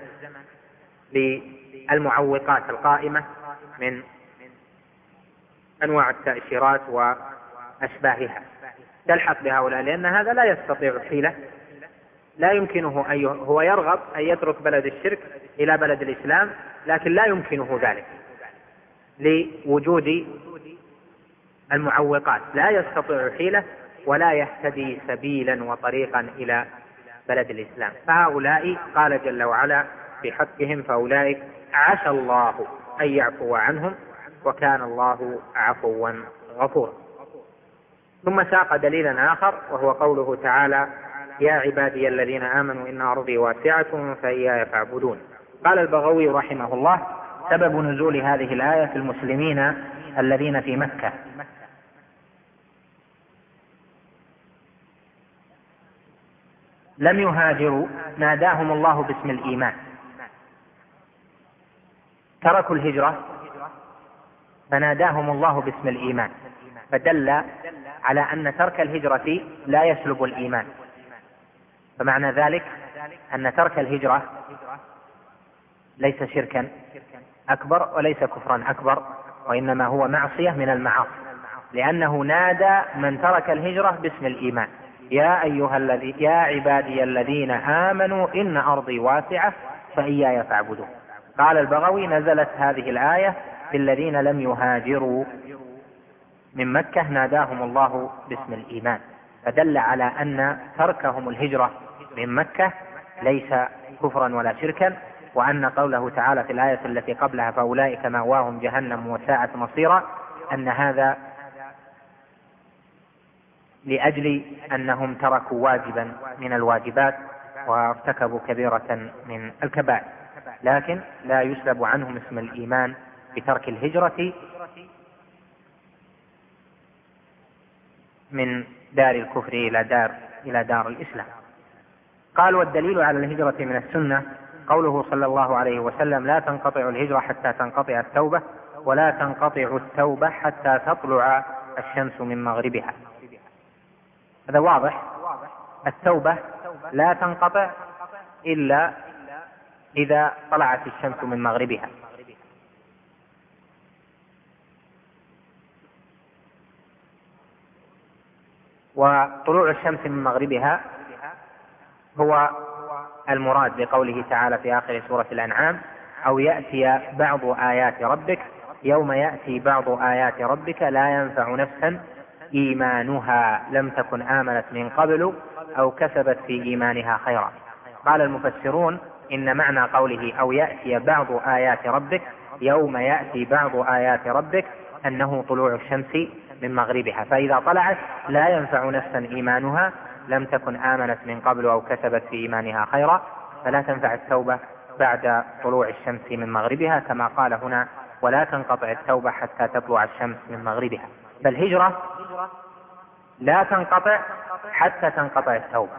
S3: بالمعوقات القائمة من أنواع التأشيرات وأشباهها، تلحق بهؤلاء، لأن هذا لا يستطيع الحيلة، لا يمكنه أن هو يرغب أن يترك بلد الشرك إلى بلد الإسلام، لكن لا يمكنه ذلك لوجود المعوقات، لا يستطيع حيلة ولا يهتدي سبيلا وطريقا إلى بلد الإسلام. فهؤلاء قال جل وعلا في حقهم فأولئك عسى الله أن يعفو عنهم وكان الله عفوا غفورا. ثم ساق دليلا آخر وهو قوله تعالى يا عبادي الذين آمنوا إن أرضي واسعة فإياي فاعبدون. قال البغوي رحمه الله سبب نزول هذه الآية في المسلمين الذين في مكة. لم يهاجروا ناداهم الله باسم الإيمان، تركوا الهجرة فناداهم الله باسم الإيمان، فدل على أن ترك الهجرة لا يسلب الإيمان. فمعنى ذلك أن ترك الهجرة ليس شركا أكبر وليس كفرا أكبر، وإنما هو معصية من المعاصي، لأنه نادى من ترك الهجرة باسم الإيمان يا أيها الذي يا عبادي الذين آمنوا إن أرضي واسعة فإياي فاعبدون. قال البغوي نزلت هذه الآية في الذين لم يهاجروا من مكة ناداهم الله باسم الإيمان، فدل على أن تركهم الهجرة من مكة ليس كفرا ولا شركا، وأن قوله تعالى في الآية التي قبلها فأولئك مأواهم جهنم وساءت مصيرا أن هذا لأجل أنهم تركوا واجبا من الواجبات وارتكبوا كبيرة من الكبائر، لكن لا يسلب عنهم اسم الإيمان بترك الهجرة من دار الكفر إلى دار إلى دار الإسلام. قال والدليل على الهجرة من السنة قوله صلى الله عليه وسلم لا تنقطع الهجرة حتى تنقطع التوبة ولا تنقطع التوبة حتى تطلع الشمس من مغربها. هذا واضح، التوبة لا تنقطع إلا إذا طلعت الشمس من مغربها، وطلوع الشمس من مغربها هو المراد بقوله تعالى في آخر سورة الأنعام أو يأتي بعض آيات ربك يوم يأتي بعض آيات ربك لا ينفع نفسا إيمانها لم تكن آمنت من قبل أو كسبت في إيمانها خيرا. قال المفسرون إن معنى قوله أو يأتي بعض آيات ربك يوم يأتي بعض آيات ربك أنه طلوع الشمس من مغربها، فإذا طلعت لا ينفع نفسا إيمانها لم تكن آمنت من قبل أو كسبت في إيمانها خيرا، فلا تنفع التوبة بعد طلوع الشمس من مغربها، كما قال هنا ولا تنقطع التوبة حتى تطلع الشمس من مغربها. فالهجرة لا تنقطع حتى تنقطع التوبة،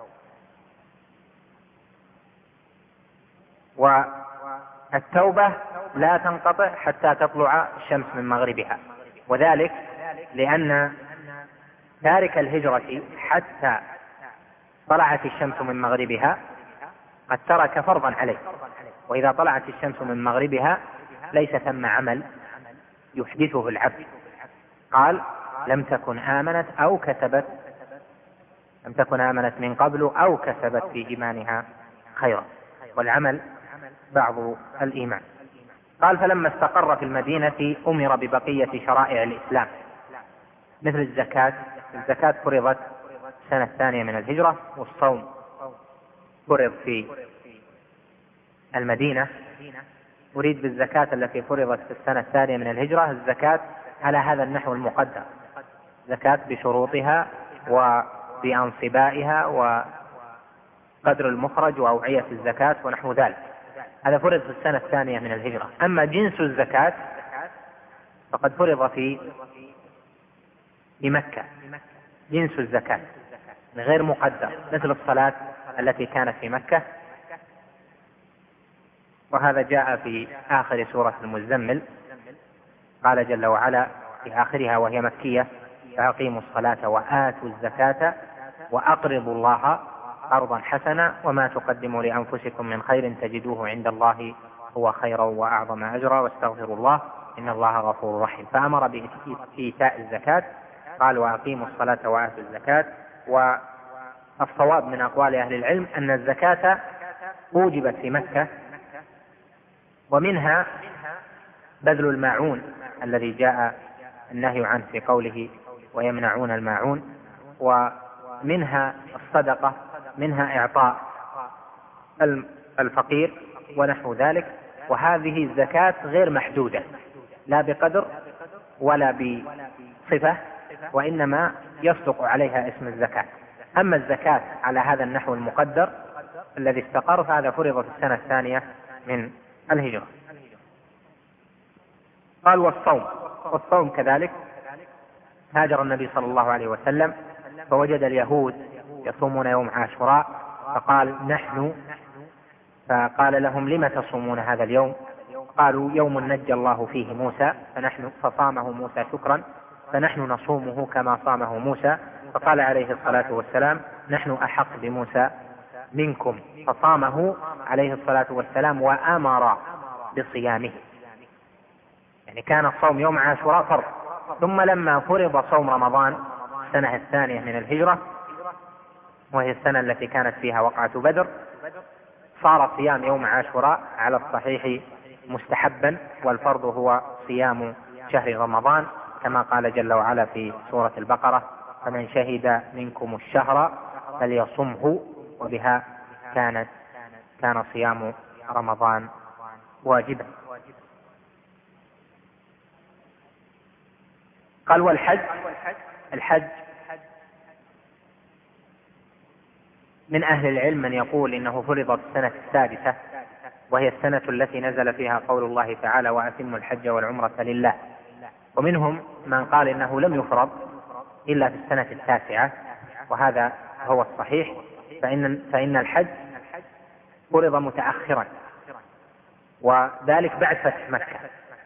S3: والتوبة لا تنقطع حتى تطلع الشمس من مغربها، وذلك لأن تارك الهجرة حتى طلعت الشمس من مغربها قد ترك فرضا عليه، وإذا طلعت الشمس من مغربها ليس ثم عمل يحدثه العبد. قال لم تكن آمنت أو كسبت لم تكن آمنت من قبل أو كسبت في إيمانها خيرا، والعمل بعض الإيمان. قال فلما استقر في المدينة أمر ببقية شرائع الإسلام مثل الزكاة. الزكاة فرضت السنة الثانية من الهجرة، والصوم فرض في المدينة. أريد بالزكاة التي فرضت في السنة الثانية من الهجرة الزكاة على هذا النحو المقدر، زكاة بشروطها وبأنصبائها وقدر المخرج وأوعية الزكاة ونحو ذلك، هذا فرض في السنة الثانية من الهجرة. أما جنس الزكاة فقد فرض في في مكة، جنس الزكاة غير مقدر مثل الصلاة التي كانت في مكة، وهذا جاء في آخر سورة المزمل، قال جل وعلا في آخرها وهي مكية: فأقيموا الصلاة وآتوا الزكاة وأقرضوا الله قرضا حسنا وما تقدموا لأنفسكم من خير تجدوه عند الله هو خيرا وأعظم أجرا واستغفروا الله إن الله غفور رحيم. فأمر بإيتاء الزكاة، قال وأقيموا الصلاة وآتوا الزكاة. والصواب من أقوال أهل العلم أن الزكاة أوجبت في مكة، ومنها بذل الماعون الذي جاء النهي عنه في قوله ويمنعون الماعون، ومنها الصدقة، منها إعطاء الفقير ونحو ذلك. وهذه الزكاة غير محدودة لا بقدر ولا بصفة، وإنما يصدق عليها اسم الزكاة. أما الزكاة على هذا النحو المقدر الذي استقر فهذا فرض في السنة الثانية من الهجرة. قال والصوم، والصوم كذلك هاجر النبي صلى الله عليه وسلم فوجد اليهود يصومون يوم عاشوراء، فقال نحن فقال لهم لم تصومون هذا اليوم؟ قالوا يوم نجى الله فيه موسى فنحن فصامه موسى شكرا فنحن نصومه كما صامه موسى. فقال عليه الصلاة والسلام نحن أحق بموسى منكم، فصامه عليه الصلاة والسلام وأمر بصيامه. يعني كان الصوم يوم عاشوراء فرض، ثم لما فرض صوم رمضان السنة الثانية من الهجرة وهي السنة التي كانت فيها وقعة بدر صار صيام يوم عاشوراء على الصحيح مستحبا، والفرض هو صيام شهر رمضان كما قال جل وعلا في سورة البقرة فمن شهد منكم الشهر فليصمه، وبها كانت كان صيام رمضان واجبا. قال والحج، الحج من أهل العلم من يقول إنه فرض في السنة السادسة وهي السنة التي نزل فيها قول الله تعالى وأتموا الحج والعمرة لله، ومنهم من قال إنه لم يفرض إلا في السنة التاسعة، وهذا هو الصحيح، فإن, فإن الحج فرض متأخرا وذلك بعد فتح مكة،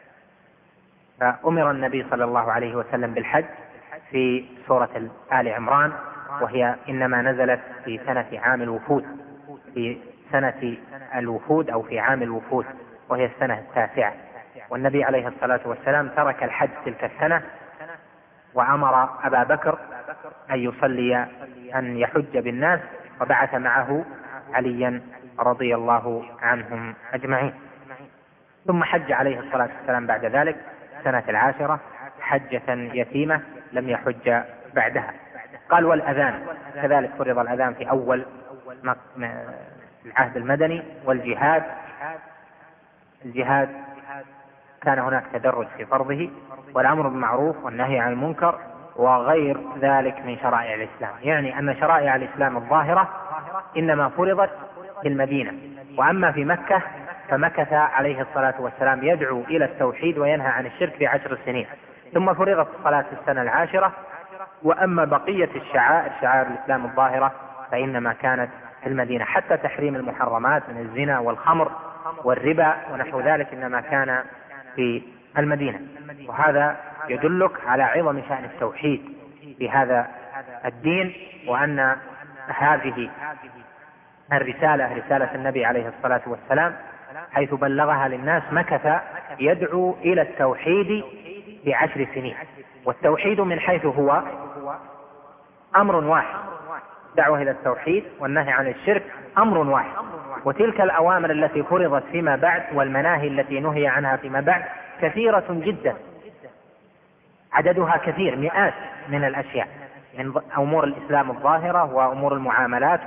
S3: فأمر النبي صلى الله عليه وسلم بالحج في سورة آل عمران، وهي إنما نزلت في سنة عام الوفود، في سنة الوفود أو في عام الوفود وهي السنة التاسعة. والنبي عليه الصلاة والسلام ترك الحج تلك السنة وأمر أبا بكر أن يصلي أن يحج بالناس، وبعث معه عليا رضي الله عنهم أجمعين. ثم حج عليه الصلاة والسلام بعد ذلك سنة العاشرة حجة يتيمة لم يحج بعدها. قال والأذان كذلك فرض الأذان في أول العهد المدني. والجهاد، الجهاد كان هناك تدرج في فرضه، والأمر بالمعروف والنهي عن المنكر وغير ذلك من شرائع الإسلام، يعني أن شرائع الإسلام الظاهرة إنما فرضت في المدينة، وأما في مكة فمكث عليه الصلاة والسلام يدعو إلى التوحيد وينهى عن الشرك في عشر سنين، ثم فرضت الصلاة في السنة العاشرة. وأما بقية الشعائر شعائر الإسلام الظاهرة فإنما كانت في المدينة، حتى تحريم المحرمات من الزنا والخمر والربا ونحو ذلك إنما كان في المدينة. وهذا يدلك على عظم شأن التوحيد في هذا الدين، وأن هذه الرسالة رسالة النبي عليه الصلاة والسلام حيث بلغها للناس مكث يدعو إلى التوحيد في عشر سنين، والتوحيد من حيث هو أمر واحد، دعوة إلى التوحيد والنهي عن الشرك أمر واحد، وتلك الأوامر التي فرضت فيما بعد والمناهي التي نهي عنها فيما بعد كثيرة جدا، عددها كثير، مئات من الأشياء من أمور الإسلام الظاهرة وأمور المعاملات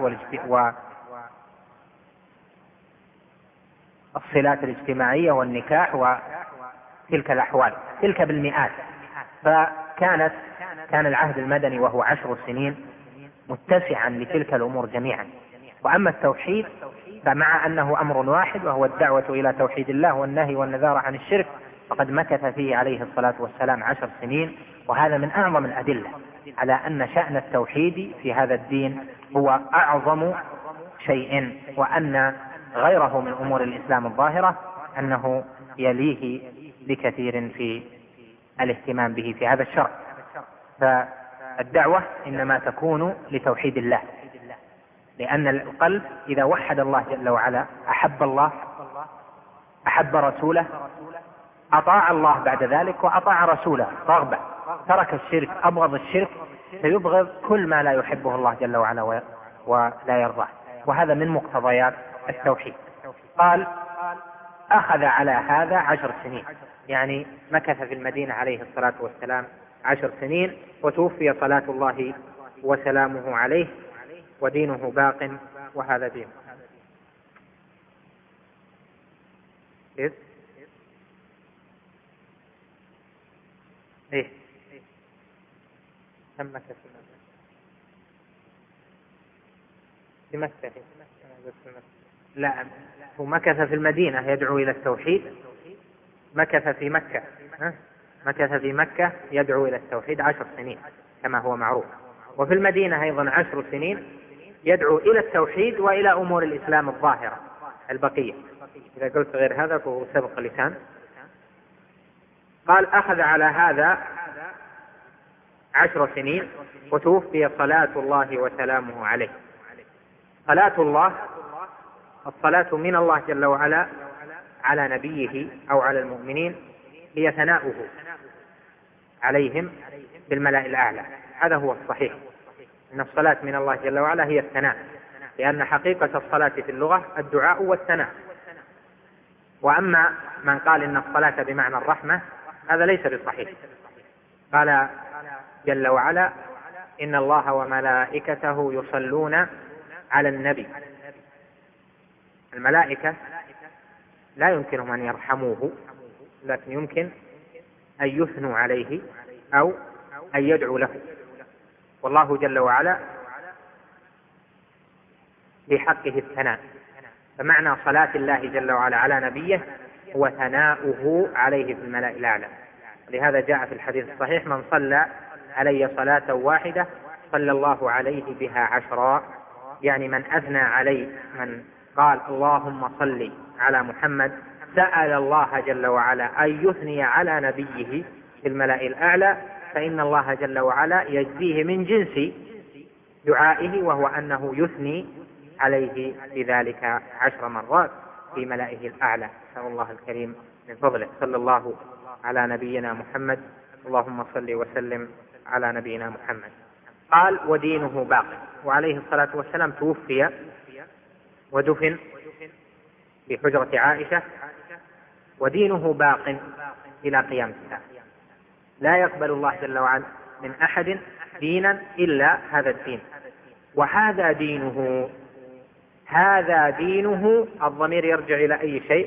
S3: والصلات الاجتماعية والنكاح وتلك الأحوال، تلك بالمئات. فكانت كان العهد المدني وهو عشر سنين متسعا لتلك الأمور جميعا. وأما التوحيد فمع أنه أمر واحد وهو الدعوة إلى توحيد الله والنهي والنذار عن الشرك، فقد مكث فيه عليه الصلاة والسلام عشر سنين، وهذا من أعظم الأدلة على أن شأن التوحيد في هذا الدين هو أعظم شيء، وأن غيره من أمور الإسلام الظاهرة أنه يليه بكثير في الاهتمام به في هذا الشرع. فالدعوة إنما تكون لتوحيد الله، لأن القلب إذا وحد الله جل وعلا أحب الله، أحب رسوله، أطاع الله بعد ذلك وأطاع رسوله رغبة، ترك الشرك، أبغض الشرك، فيبغض كل ما لا يحبه الله جل وعلا ولا يرضاه، وهذا من مقتضيات التوحيد. قال أخذ على هذا عشر سنين، يعني مكث في المدينة عليه الصلاة والسلام عشر سنين، وتوفي صلاة الله وسلامه عليه ودينه باق، وهذا دين. إيه؟ إيه؟ كم مكث في مكة؟ لا، هو مكث في المدينة يدعو إلى التوحيد، مكث في مكة ها؟ مكث في مكة يدعو إلى التوحيد عشر سنين كما هو معروف، وفي المدينة أيضا عشر سنين يدعو إلى التوحيد وإلى أمور الإسلام الظاهرة البقية. إذا قلت غير هذا فهو سبق لسان. قال أخذ على هذا عشر سنين، وتوفي صلاة الله وسلامه عليه. صلاة الله، الصلاة من الله جل وعلا على نبيه أو على المؤمنين هي ثناؤه عليهم بالملأ الأعلى، هذا هو الصحيح، أن الصلاة من الله جل وعلا هي الثناء، لأن حقيقة الصلاة في اللغة الدعاء والثناء. وأما من قال إن الصلاة بمعنى الرحمة هذا ليس بصحيح. قال جل وعلا إن الله وملائكته يصلون على النبي. الملائكة لا يمكنهم أن يرحموه، لكن يمكن أن يثنوا عليه أو أن يدعوا له، والله جل وعلا بحقه الثناء. فمعنى صلاة الله جل وعلا على نبيه هو ثناؤه عليه في الملأ الأعلى. لهذا جاء في الحديث الصحيح من صلى علي صلاة واحدة صلى الله عليه بها عشرا، يعني من أثنى علي، من قال اللهم صل على محمد، سأل الله جل وعلا أن يثني على نبيه في الملأ الأعلى، فإن الله جل وعلا يجزيه من جنس دعائه، وهو أنه يثني عليه بذلك عشر مرات في ملائه الأعلى. نسأل الله الكريم من فضله. صلى الله على نبينا محمد، اللهم صل وسلم على نبينا محمد. قال ودينه باق، وعليه الصلاة والسلام توفي ودفن في حجرة عائشة، ودينه باق إلى قيام الساعة. لا يقبل الله جل وعلا من أحد دينا إلا هذا الدين، وهذا دينه. هذا دينه، الضمير يرجع إلى أي شيء؟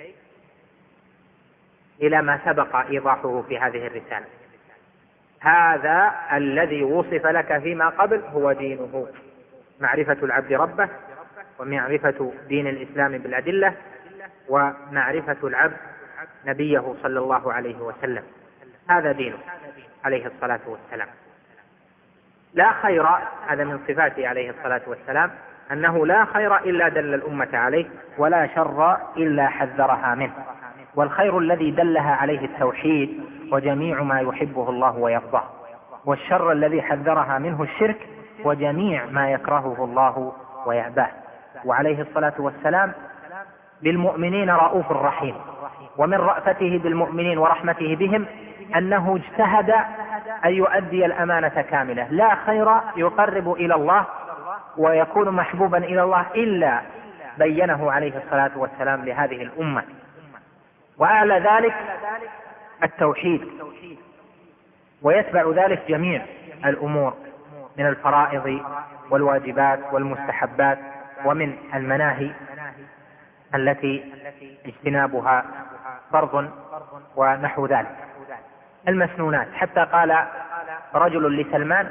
S3: إلى ما سبق إيضاحه في هذه الرسالة. هذا الذي وصف لك فيما قبل هو دينه، معرفة العبد ربه، ومعرفة دين الإسلام بالأدلة، ومعرفة العبد نبيه صلى الله عليه وسلم. هذا دينه عليه الصلاة والسلام. لا خير، هذا من صفاته عليه الصلاة والسلام، أنه لا خير إلا دل الأمة عليه، ولا شر إلا حذرها منه. والخير الذي دلها عليه التوحيد وجميع ما يحبه الله ويرضاه، والشر الذي حذرها منه الشرك وجميع ما يكرهه الله ويأباه. وعليه الصلاة والسلام بالمؤمنين رؤوف رحيم، ومن رأفته بالمؤمنين ورحمته بهم أنه اجتهد أن يؤدي الأمانة كاملة. لا خير يقرب إلى الله ويكون محبوبا إلى الله إلا بينه عليه الصلاة والسلام لهذه الأمة. وأعلى ذلك التوحيد، ويتبع ذلك جميع الأمور من الفرائض والواجبات والمستحبات ومن المناهي التي اجتنابها فرض ونحو ذلك. المسنونات، حتى قال رجل لسلمان: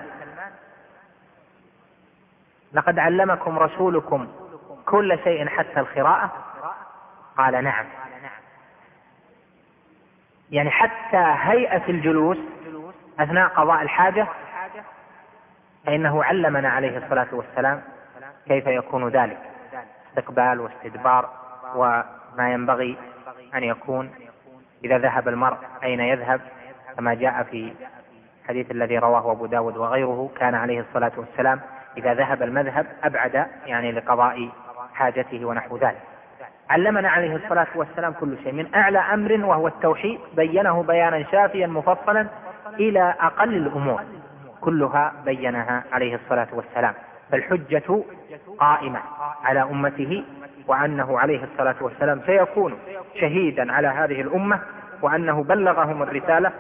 S3: لقد علمكم رسولكم كل شيء حتى القراءة؟ قال: نعم. يعني حتى هيئة الجلوس أثناء قضاء الحاجة فإنه علمنا عليه الصلاة والسلام كيف يكون ذلك، استقبال واستدبار، وما ينبغي أن يكون إذا ذهب المرء أين يذهب، كما جاء في الحديث الذي رواه أبو داود وغيره: كان عليه الصلاة والسلام إذا ذهب المذهب أبعد، يعني لقضاء حاجته ونحو ذلك. علمنا عليه الصلاة والسلام كل شيء، من أعلى أمر وهو التوحيد بينه بيانا شافيا مفصلا إلى أقل الأمور كلها بينها عليه الصلاة والسلام. فالحجة قائمة على أمته، وأنه عليه الصلاة والسلام سيكون شهيدا على هذه الأمة، وأنه بلغهم الرسالة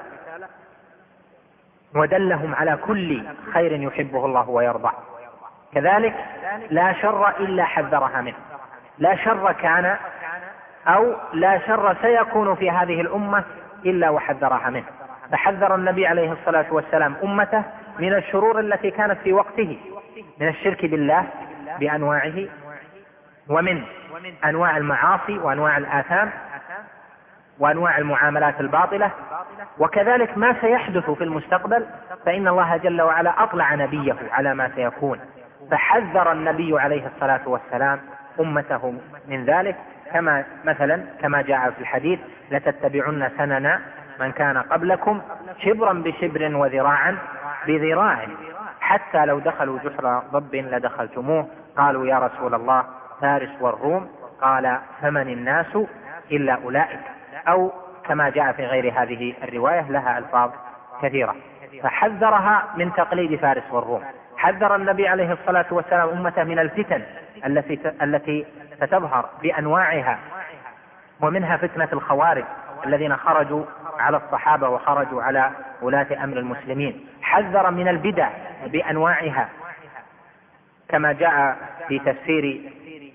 S3: ودلهم على كل خير يحبه الله ويرضاه. كذلك لا شر إلا حذرها منه، لا شر كان أو لا شر سيكون في هذه الأمة إلا وحذرها منه. فحذر النبي عليه الصلاة والسلام أمته من الشرور التي كانت في وقته، من الشرك بالله بأنواعه، ومن أنواع المعاصي وأنواع الآثام وأنواع المعاملات الباطلة، وكذلك ما سيحدث في المستقبل، فإن الله جل وعلا أطلع نبيه على ما سيكون، فحذر النبي عليه الصلاة والسلام أمته من ذلك، كما مثلا كما جاء في الحديث: لتتبعن سنن من كان قبلكم شبرا بشبر وذراعا بذراع حتى لو دخلوا جحر ضب لدخلتموه. قالوا: يا رسول الله فارس والروم؟ قال: فمن الناس إلا أولئك، أو كما جاء في غير هذه الرواية لها ألفاظ كثيرة. فحذرها من تقليد فارس والروم. حذر النبي عليه الصلاة والسلام أمته من الفتن التي التي ستظهر بأنواعها، ومنها فتنة الخوارج الذين خرجوا على الصحابة وخرجوا على ولاة أمر المسلمين. حذر من البدع بأنواعها، كما جاء في تفسير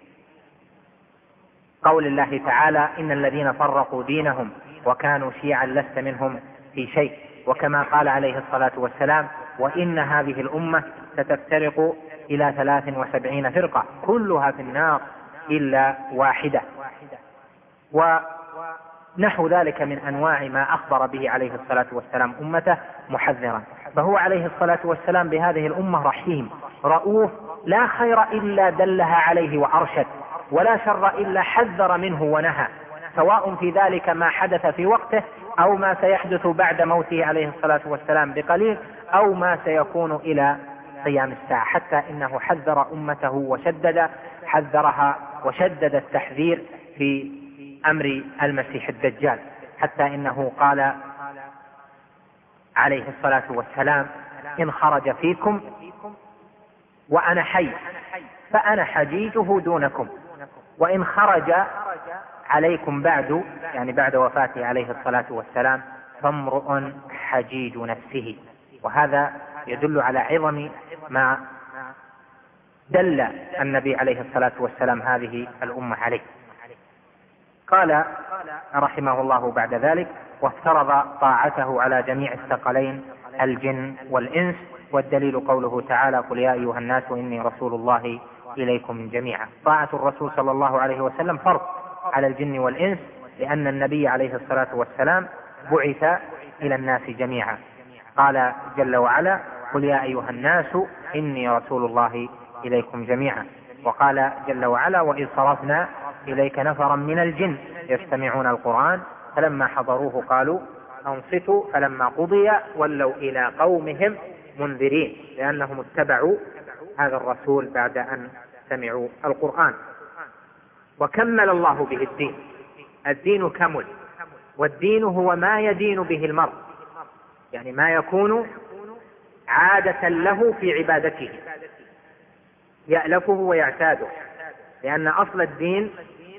S3: قول الله تعالى: إن الذين فرقوا دينهم وكانوا شيعا لست منهم في شيء. وكما قال عليه الصلاة والسلام: وإن هذه الأمة ستفترق إلى ثلاث وسبعين فرقة كلها في النار إلا واحدة، ونحو ذلك من أنواع ما أخبر به عليه الصلاة والسلام أمته محذرا. فهو عليه الصلاة والسلام بهذه الأمة رحيم رؤوف، لا خير إلا دلها عليه وأرشد، ولا شر إلا حذر منه ونهى، سواء في ذلك ما حدث في وقته أو ما سيحدث بعد موته عليه الصلاة والسلام بقليل، أو ما سيكون إلى قيام الساعة. حتى إنه حذر أمته وشدد حذرها وشدد التحذير في أمر المسيح الدجال، حتى إنه قال عليه الصلاة والسلام: إن خرج فيكم وأنا حي فأنا حجيجه دونكم، وإن خرج عليكم بعد، يعني بعد وفاته عليه الصلاة والسلام، فامرؤ حجيج نفسه. وهذا يدل على عظم ما دل النبي عليه الصلاة والسلام هذه الأمة عليه. قال رحمه الله بعد ذلك: وافترض طاعته على جميع الثقلين الجن والإنس، والدليل قوله تعالى: قل يا أيها الناس إني رسول الله إليكم جميعا. طاعة الرسول صلى الله عليه وسلم فرض على الجن والإنس، لأن النبي عليه الصلاة والسلام بعث إلى الناس جميعا. قال جل وعلا: قل يا أيها الناس إني رسول الله إليكم جميعا. وقال جل وعلا: وإذ صرفنا إليك نفرا من الجن يستمعون القرآن فلما حضروه قالوا أنصتوا فلما قضي ولوا إلى قومهم منذرين، لأنهم اتبعوا هذا الرسول بعد أن سمعوا القرآن. وكمل الله به الدين، الدين كمل، والدين هو ما يدين به المرء، يعني ما يكون عادة له في عبادته يألفه ويعتاده، لأن أصل الدين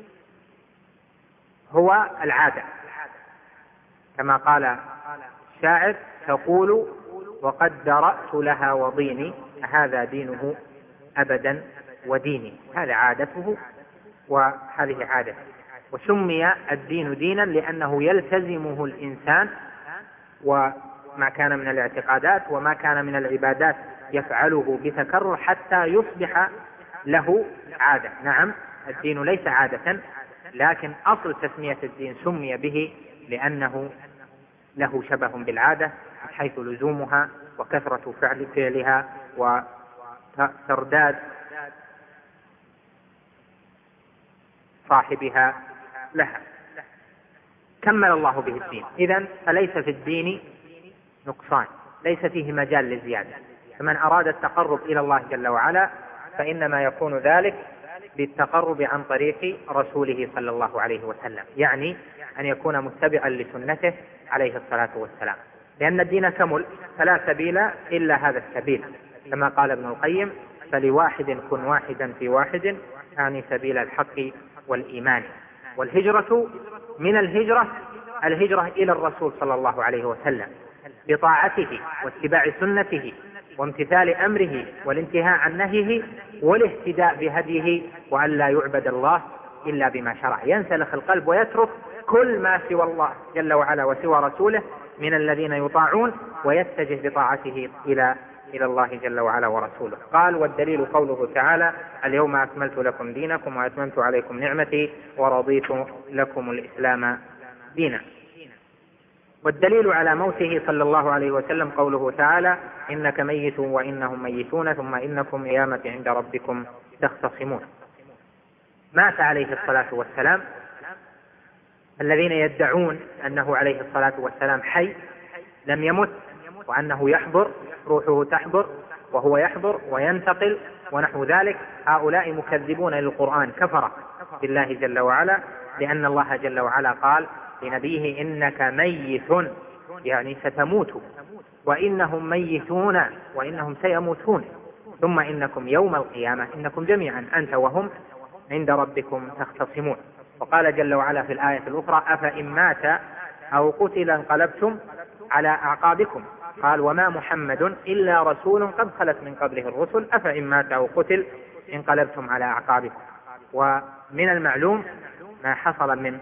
S3: هو العادة، كما قال الشاعر: تقول وقد درأت لها وضيني هذا دينه أبدا وديني. هذا عادته وهذه عادته. وسمي الدين دينا لأنه يلتزمه الإنسان، وما كان من الاعتقادات وما كان من العبادات يفعله بتكرر حتى يصبح له عادة. نعم، الدين ليس عادة، لكن أصل تسمية الدين سمي به لأنه له شبه بالعادة، حيث لزومها وكثرة فعل فعلها وترداد صاحبها لها. كمل الله به الدين. إذن فليس في الدين نقصان، ليس فيه مجال للزيادة. فمن أراد التقرب إلى الله جل وعلا فإنما يكون ذلك بالتقرب عن طريق رسوله صلى الله عليه وسلم، يعني أن يكون متبعا لسنته عليه الصلاة والسلام، لأن الدين كمل، فلا سبيل إلا هذا السبيل، كما قال ابن القيم: فلواحد كن واحدا في واحد، يعني سبيل الحق والإيمان. والهجرة من الهجرة الهجرة إلى الرسول صلى الله عليه وسلم بطاعته واتباع سنته وامتثال أمره والانتهاء عن نهيه والاهتداء بهديه، وأن لا يعبد الله إلا بما شرع. ينسلخ القلب ويترك كل ما سوى الله جل وعلا وسوى رسوله من الذين يطاعون، ويتجه بطاعته إلى إلى الله جل وعلا ورسوله. قال: والدليل قوله تعالى: اليوم أكملت لكم دينكم وأتممت عليكم نعمتي ورضيت لكم الإسلام دينا. والدليل على موته صلى الله عليه وسلم قوله تعالى: إنك ميت وإنهم ميتون ثم إنكم قيامة عند ربكم تختصمون. مات عليه الصلاة والسلام. الذين يدعون أنه عليه الصلاة والسلام حي لم يمت، وأنه يحضر، روحه تحضر وهو يحضر وينتقل ونحو ذلك، هؤلاء مكذبون للقرآن، كفر بالله جل وعلا، لأن الله جل وعلا قال لنبيه: إنك ميت، يعني ستموت، وإنهم ميتون، وإنهم سيموتون، ثم إنكم يوم القيامة إنكم جميعا أنت وهم عند ربكم تختصمون. وقال جل وعلا في الآية الأخرى: أفإن مات أو قتل انقلبتم على أعقابكم، قال: وما محمد إلا رسول قد خلت من قبله الرسل أفإن مات أو قتل انقلبتم على أعقابكم. ومن المعلوم ما حصل من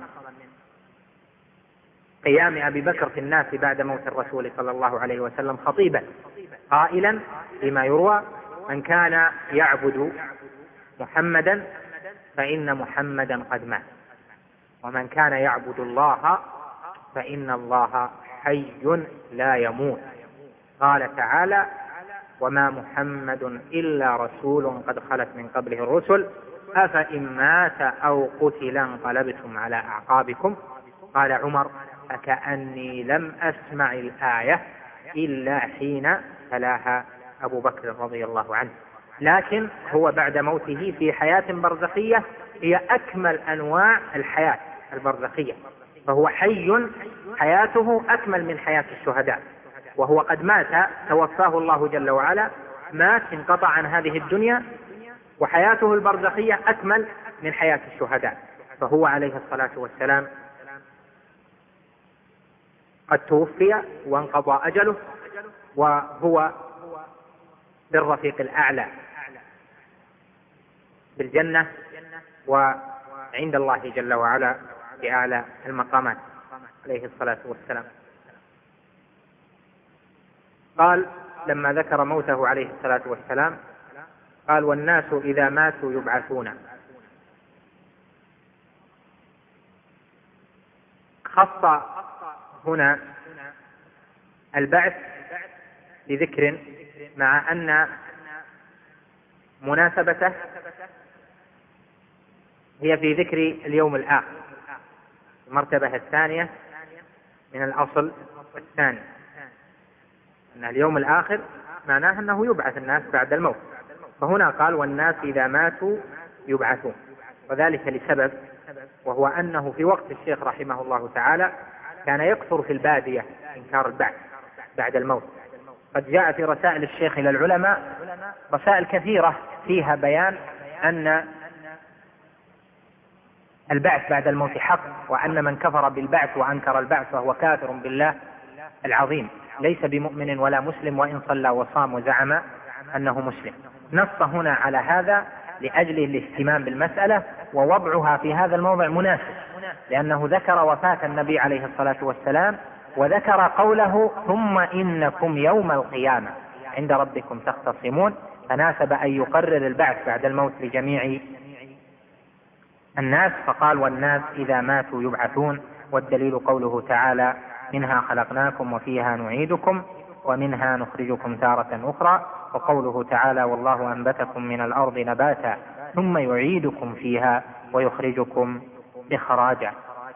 S3: قيام أبي بكر في الناس بعد موت الرسول صلى الله عليه وسلم خطيبا قائلا فيما يروى: من كان يعبد محمدا فإن محمدا قد مات، ومن كان يعبد الله فإن الله حي لا يموت. قال تعالى: وما محمد إلا رسول قد خلت من قبله الرسل أفإن مات أو قتل انقلبتم على أعقابكم. قال عمر: فكأني لم أسمع الآية إلا حين تلاها أبو بكر رضي الله عنه. لكن هو بعد موته في حياة برزخية هي أكمل أنواع الحياة البرزخية، فهو حي حياته أكمل من حياة الشهداء، وهو قد مات توفاه الله جل وعلا، مات انقطع عن هذه الدنيا، وحياته البرزخية أكمل من حياة الشهداء. فهو عليه الصلاة والسلام قد توفي وانقضى أجله، وهو بالرفيق الأعلى بالجنة وعند الله جل وعلا بأعلى المقامات عليه الصلاة والسلام. قال لما ذكر موته عليه الصلاة والسلام قال: والناس إذا ماتوا يبعثون. خص هنا البعث بذكر، مع أن مناسبته هي في ذكر اليوم الآخر، المرتبة الثانية من الأصل الثاني، أن اليوم الآخر معناه أنه يبعث الناس بعد الموت. فهنا قال: والناس إذا ماتوا يبعثون، وذلك لسبب، وهو أنه في وقت الشيخ رحمه الله تعالى كان يكثر في البادية إنكار البعث، بعد الموت. قد جاء في رسائل الشيخ إلى العلماء رسائل كثيرة فيها بيان أن البعث بعد الموت حق، وأن من كفر بالبعث وأنكر البعث فهو كافر بالله العظيم، ليس بمؤمن ولا مسلم وإن صلى وصام وزعم أنه مسلم. نص هنا على هذا لأجل الاهتمام بالمسألة، ووضعها في هذا الموضع مناسب، لأنه ذكر وفاة النبي عليه الصلاة والسلام، وذكر قوله ثم إنكم يوم القيامة عند ربكم تختصمون، فناسب أن يقرر البعث بعد الموت لجميع الناس، فقال والناس إذا ماتوا يبعثون. والدليل قوله تعالى منها خلقناكم وفيها نعيدكم ومنها نخرجكم تارة أخرى، وقوله تعالى والله أنبتكم من الأرض نباتا ثم يعيدكم فيها ويخرجكم إخراجا.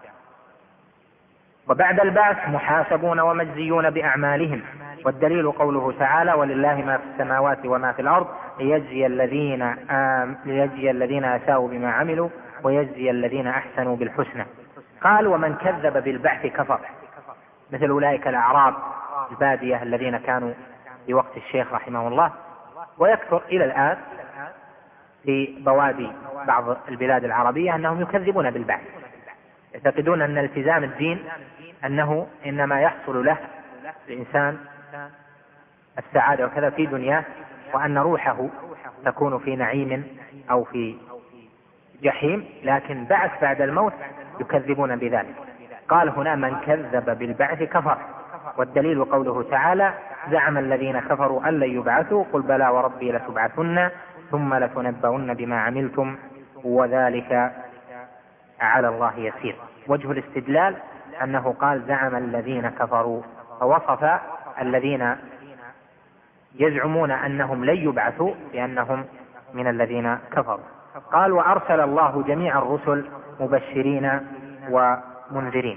S3: وبعد البعث محاسبون ومجزيون بأعمالهم، والدليل قوله تعالى ولله ما في السماوات وما في الأرض ليجزي الذين آم ليجزي الذين أساءوا بما عملوا ويجزي الذين أحسنوا بالحسنى. قال ومن كذب بالبعث كفر، مثل أولئك الأعراب البادية الذين كانوا في وقت الشيخ رحمه الله، ويكثر إلى الآن في بوادي بعض البلاد العربية أنهم يكذبون بالبعث، يعتقدون أن التزام الدين أنه إنما يحصل له الإنسان السعادة وكذا في دنياه، وأن روحه تكون في نعيم أو في جحيم، لكن بعث بعد الموت يكذبون بذلك. قال هنا من كذب بالبعث كفر، والدليل قوله تعالى زعم الذين كفروا أن لن يبعثوا قل بلى وربي لتبعثن ثم لتنبؤن بما عملتم وذلك على الله يسير. وجه الاستدلال أنه قال زعم الذين كفروا، فوصف الذين يزعمون أنهم لن يبعثوا بأنهم من الذين كفروا. قال وأرسل الله جميع الرسل مبشرين ومنذرين،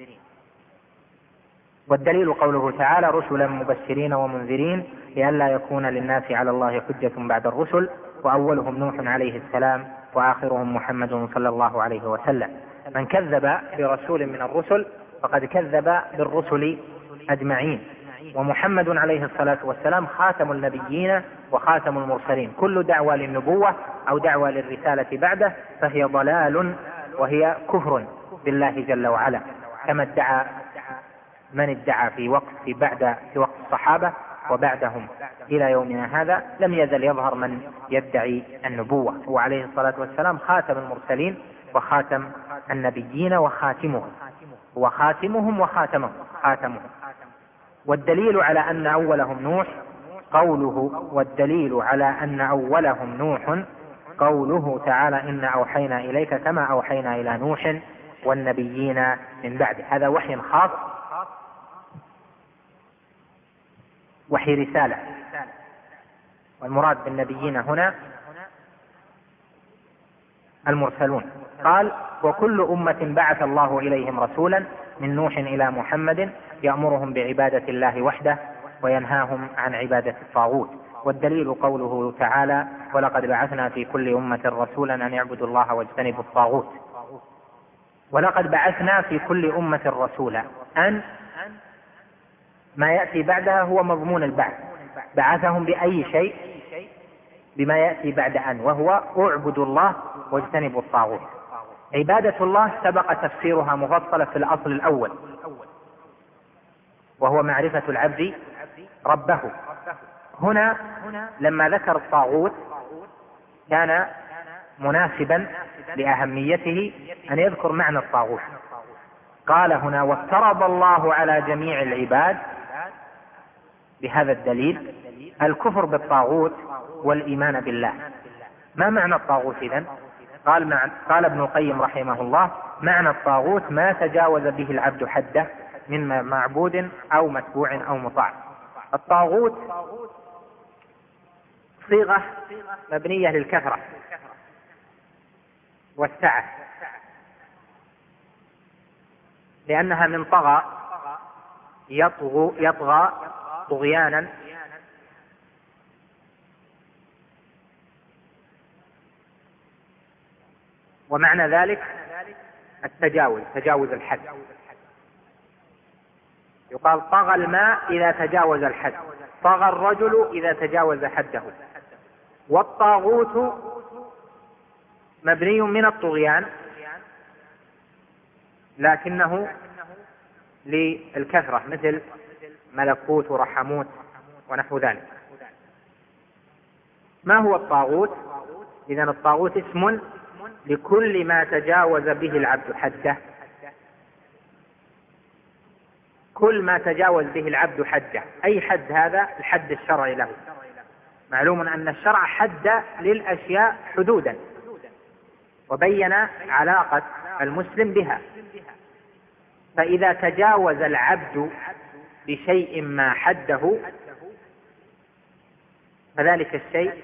S3: والدليل قوله تعالى رسلا مبشرين ومنذرين لئلا يكون للناس على الله حجة بعد الرسل، وأولهم نوح عليه السلام وآخرهم محمد صلى الله عليه وسلم. من كذب برسول من الرسل فقد كذب بالرسل أجمعين، ومحمد عليه الصلاة والسلام خاتم النبيين وخاتم المرسلين. كل دعوة للنبوة أو دعوة للرسالة بعده فهي ضلال وهي كفر بالله جل وعلا، كما ادعى من ادعى في وقت في بعد في وقت الصحابة وبعدهم إلى يومنا هذا لم يزل يظهر من يدعي النبوة. هو عليه الصلاة والسلام خاتم المرسلين وخاتم النبيين وخاتمهم وخاتمهم وخاتمهم خاتمهم. والدليل على أن أولهم نوح قوله والدليل على أن أولهم نوح قوله تعالى إنا أوحينا إليك كما أوحينا إلى نوح والنبيين من بعده. هذا وحي خاص، وحي رسالة، والمراد بالنبيين هنا المرسلون. قال وكل أمة بعث الله إليهم رسولا من نوح إلى محمد يأمرهم بعبادة الله وحده وينهاهم عن عبادة الطاغوت. والدليل قوله تعالى ولقد بعثنا في كل أمة رسولا أن يعبدوا الله واجتنبوا الطاغوت. ولقد بعثنا في كل أمة رسولا، أن ما يأتي بعدها هو مضمون البعث، بعثهم بأي شيء بما يأتي بعد أن، وهو اعبدوا الله واجتنبوا الطاغوت. عبادة الله سبق تفسيرها مفصلة في الأصل الأول، وهو معرفة العبد ربه. هنا لما ذكر الطاغوت كان مناسبا لأهميته أن يذكر معنى الطاغوت. قال هنا وافترض الله على جميع العباد بهذا الدليل الكفر بالطاغوت والإيمان بالله. ما معنى الطاغوت إذن؟ قال, مع... قال ابن القيم رحمه الله معنى الطاغوت ما تجاوز به العبد حده من معبود أو متبوع أو مطاع. الطاغوت صيغة مبنية للكثرة والسعة، لأنها من طغى يطغى, يطغى طغيانا ومعنى ذلك التجاوز، تجاوز الحد. يقال طغى الماء إذا تجاوز الحد، طغى الرجل إذا تجاوز حده. والطاغوت مبني من الطغيان لكنه للكثرة، مثل ملكوت ورحموت ونحو ذلك. ما هو الطاغوت؟ إذن الطاغوت اسم لكل ما تجاوز به العبد حده، كل ما تجاوز به العبد حده. أي حد هذا؟ الحد الشرعي له. معلوم أن الشرع حد للأشياء حدودا وبين علاقة المسلم بها، فإذا تجاوز العبد بشيء ما حده فذلك الشيء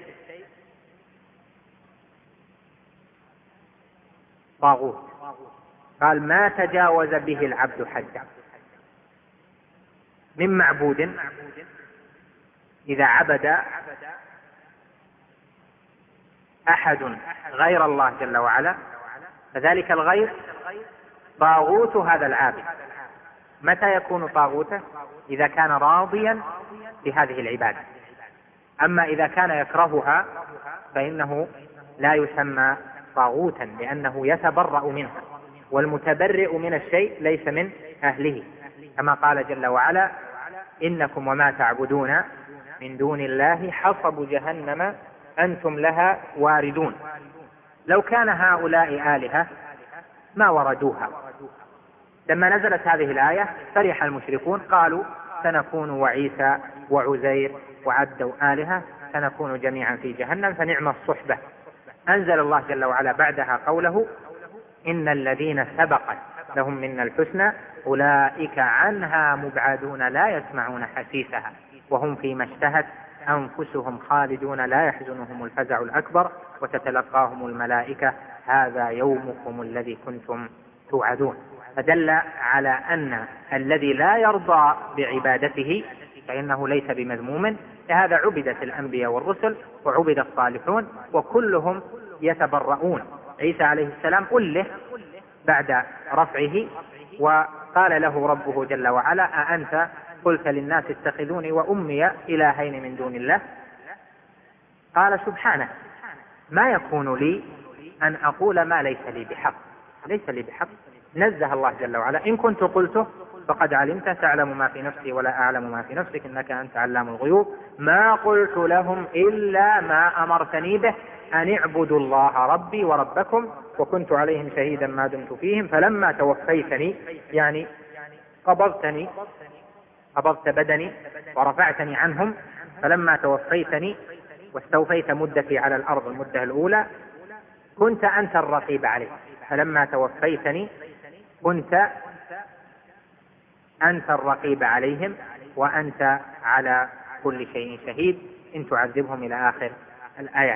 S3: طاغوت. قال ما تجاوز به العبد حده من معبود، إذا عبد أحد غير الله جل وعلا فذلك الغير طاغوت هذا العابد. متى يكون طاغوته؟ إذا كان راضيا بهذه العبادة. أما إذا كان يكرهها فإنه لا يسمى طاغوتا، لأنه يتبرأ منها، والمتبرئ من الشيء ليس من أهله، كما قال جل وعلا إنكم وما تعبدون من دون الله حصب جهنم أنتم لها واردون. لو كان هؤلاء آلهة ما وردوها. لما نزلت هذه الآية فرح المشركون قالوا سنكون وعيسى وعزير وعدوا آلهة سنكون جميعا في جهنم فنعم الصحبة. أنزل الله جل وعلا بعدها قوله إن الذين سبقت لهم منا الحسنى أولئك عنها مبعدون لا يسمعون حسيسها وهم فيما اشتهت أنفسهم خالدون لا يحزنهم الفزع الأكبر وتتلقاهم الملائكة هذا يومكم الذي كنتم توعدون. فدل على أن الذي لا يرضى بعبادته فإنه ليس بمذموم، لهذا عبدت الأنبياء والرسل وعبد الصالحون وكلهم يتبرؤون. عيسى عليه السلام أله بعد رفعه وقال له ربه جل وعلا أأنت قلت للناس اتخذوني وأمي إلهين من دون الله؟ قال سبحانه ما يكون لي أن أقول ما ليس لي بحق، ليس لي بحق، نزه الله جل وعلا إن كنت قلته فقد علمت تعلم ما في نفسي ولا أعلم ما في نفسك إنك أنت علام الغيوب ما قلت لهم إلا ما أمرتني به أن اعبدوا الله ربي وربكم وكنت عليهم شهيدا ما دمت فيهم فلما توفيتني يعني قبضتني قبضت بدني ورفعتني عنهم فلما توفيتني واستوفيت مدتي على الأرض المدة الأولى كنت أنت الرقيب عليه فلما توفيتني كنت أنت الرقيب عليهم وأنت على كل شيء شهيد إن تعذبهم إلى آخر الآيات.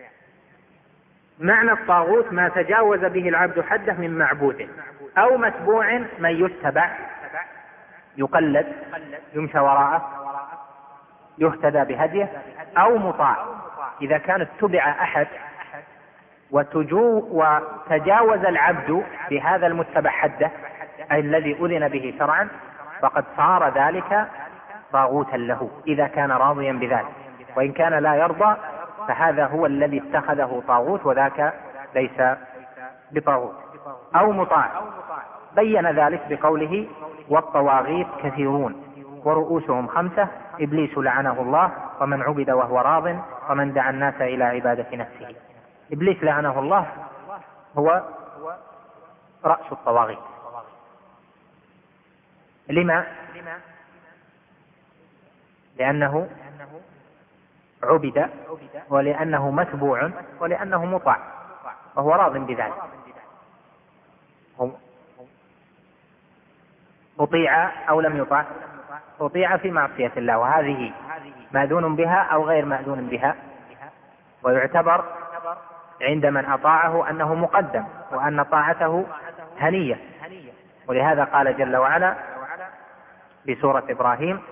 S3: معنى الطاغوت ما تجاوز به العبد حده من معبود أو متبوع من يتبع يقلد يمشى وراءه يهتدى بهديه أو مطاع. إذا كان اتبع أحد وتجو وتجاوز العبد بهذا المتبع حده أي الذي أذن به شرعا فقد صار ذلك طاغوتا له إذا كان راضيا بذلك، وإن كان لا يرضى فهذا هو الذي اتخذه طاغوت وذاك ليس بطاغوت. أو مطاع بين ذلك بقوله والطواغيت كثيرون ورؤوسهم خمسة إبليس لعنه الله ومن عبد وهو راض ومن دعا الناس إلى عبادة نفسه. إبليس لعنه الله هو رأس الطواغيت. لما؟ لأنه عبد ولأنه متبوع ولأنه مطاع وهو راض بذلك. أطيع أو لم يطاع؟ أطيع في معصية الله وهذه مأذون بها أو غير مأذون بها، ويعتبر عند من أطاعه أنه مقدم وأن طاعته هنية. ولهذا قال جل وعلا في سورة إبراهيم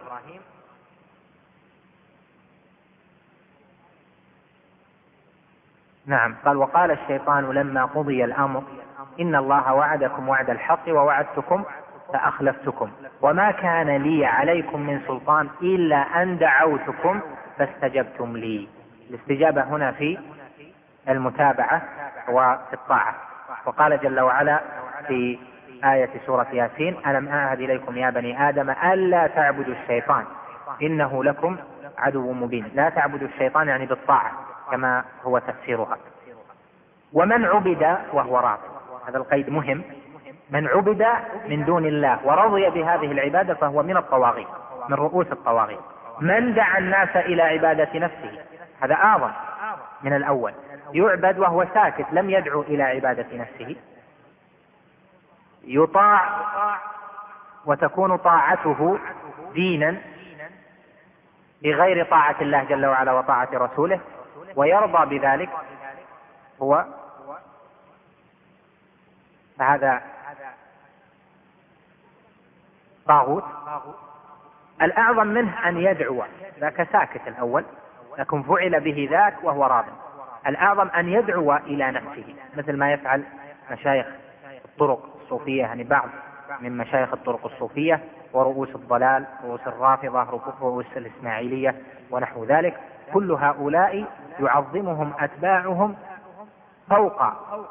S3: نعم قال وقال الشيطان لما قضي الأمر إن الله وعدكم وعد الحق ووعدتكم فأخلفتكم وما كان لي عليكم من سلطان إلا أن دعوتكم فاستجبتم لي. الاستجابة هنا في المتابعة وفي الطاعة. وقال جل وعلا في آية سورة ياسين: ألم أعهد إليكم يا بني آدم ألا تعبدوا الشيطان إنه لكم عدو مبين. لا تعبدوا الشيطان يعني بالطاعة كما هو تفسيرها. ومن عبد وهو راض، هذا القيد مهم، من عبد من دون الله ورضي بهذه العبادة فهو من الطواغيت، من رؤوس الطواغيت. من دعا الناس إلى عبادة نفسه، هذا أعظم من الأول، يعبد وهو ساكت لم يدعو إلى عبادة نفسه، يطاع وتكون طاعته دينا بغير طاعة الله جل وعلا وطاعة رسوله، ويرضى بذلك هو، فهذا طاغوت. الأعظم منه أن يدعو، ذاك ساكت الأول لكن فعل به ذاك وهو راض. الأعظم أن يدعو إلى نفسه مثل ما يفعل مشايخ الطرق الصوفية، يعني بعض من مشايخ الطرق الصوفية ورؤوس الضلال، رؤوس الرافضة، رؤوس الإسماعيلية ونحو ذلك. كل هؤلاء يعظمهم أتباعهم فوق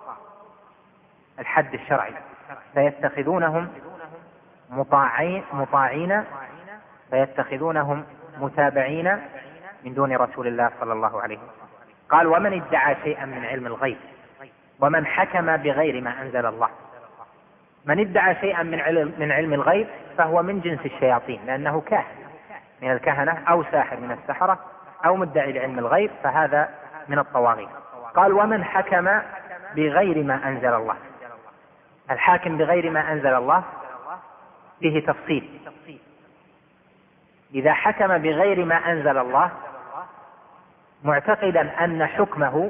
S3: الحد الشرعي، فيتخذونهم مطاعين مطاعين فيتخذونهم متابعين من دون رسول الله صلى الله عليه وسلم. قال: ومن ادعى شيئا من علم الغيب ومن حكم بغير ما أنزل الله. من ادعى شيئا من علم, من علم الغيب فهو من جنس الشياطين، لأنه كاهن من الكهنة أو ساحر من السحرة أو مدعي لعلم الغيب، فهذا من الطواغيت. قال: ومن حكم بغير ما أنزل الله. الحاكم بغير ما أنزل الله فيه تفصيل. إذا حكم بغير ما أنزل الله معتقدا أن حكمه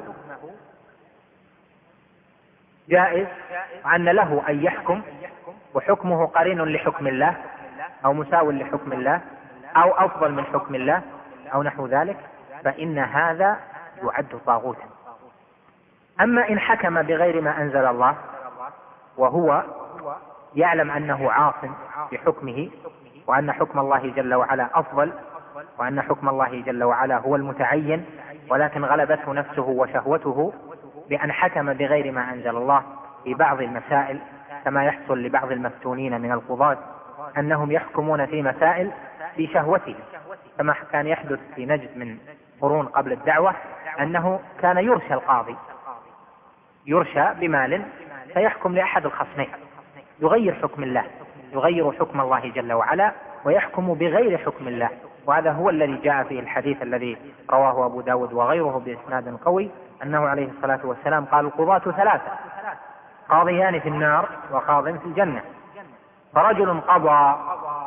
S3: جائز وأن له أن يحكم وحكمه قرين لحكم الله أو مساو لحكم الله أو أفضل من حكم الله أو نحو ذلك، فإن هذا يعد طاغوتا. أما إن حكم بغير ما أنزل الله وهو يعلم أنه عاص بحكمه وأن حكم الله جل وعلا أفضل وأن حكم الله جل وعلا هو المتعين، ولكن غلبته نفسه وشهوته بأن حكم بغير ما أنزل الله في بعض المسائل، كما يحصل لبعض المفتونين من القضاة أنهم يحكمون في مسائل بشهوته، كما كان يحدث في نجد من قرون قبل الدعوة أنه كان يرشى القاضي، يرشى بمال فيحكم لأحد الخصمين، يغير حكم الله، يغير حكم الله جل وعلا ويحكم بغير حكم الله. وهذا هو الذي جاء فيه الحديث الذي رواه أبو داود وغيره بإسناد قوي أنه عليه الصلاة والسلام قال: القضاة ثلاثة، قاضيان في النار وقاض في الجنة. فرجل قضى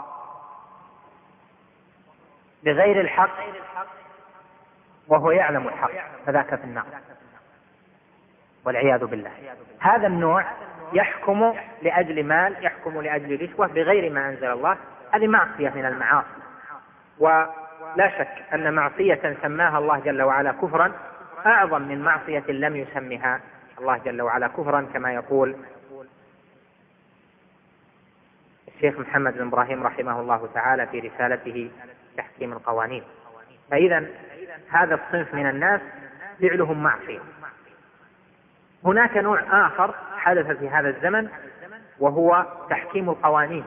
S3: بغير الحق وهو يعلم الحق فذاك في النار والعياذ بالله. هذا النوع يحكم لأجل مال، يحكم لأجل رشوة بغير ما أنزل الله، هذه معصية من المعاصي. ولا شك أن معصية سماها الله جل وعلا كفرا أعظم من معصية لم يسمها الله جل وعلا كفرا، كما يقول الشيخ محمد بن إبراهيم رحمه الله تعالى في رسالته تحكيم القوانين. فإذا هذا الصنف من الناس فعلهم معصية. هناك نوع آخر حدث في هذا الزمن وهو تحكيم القوانين،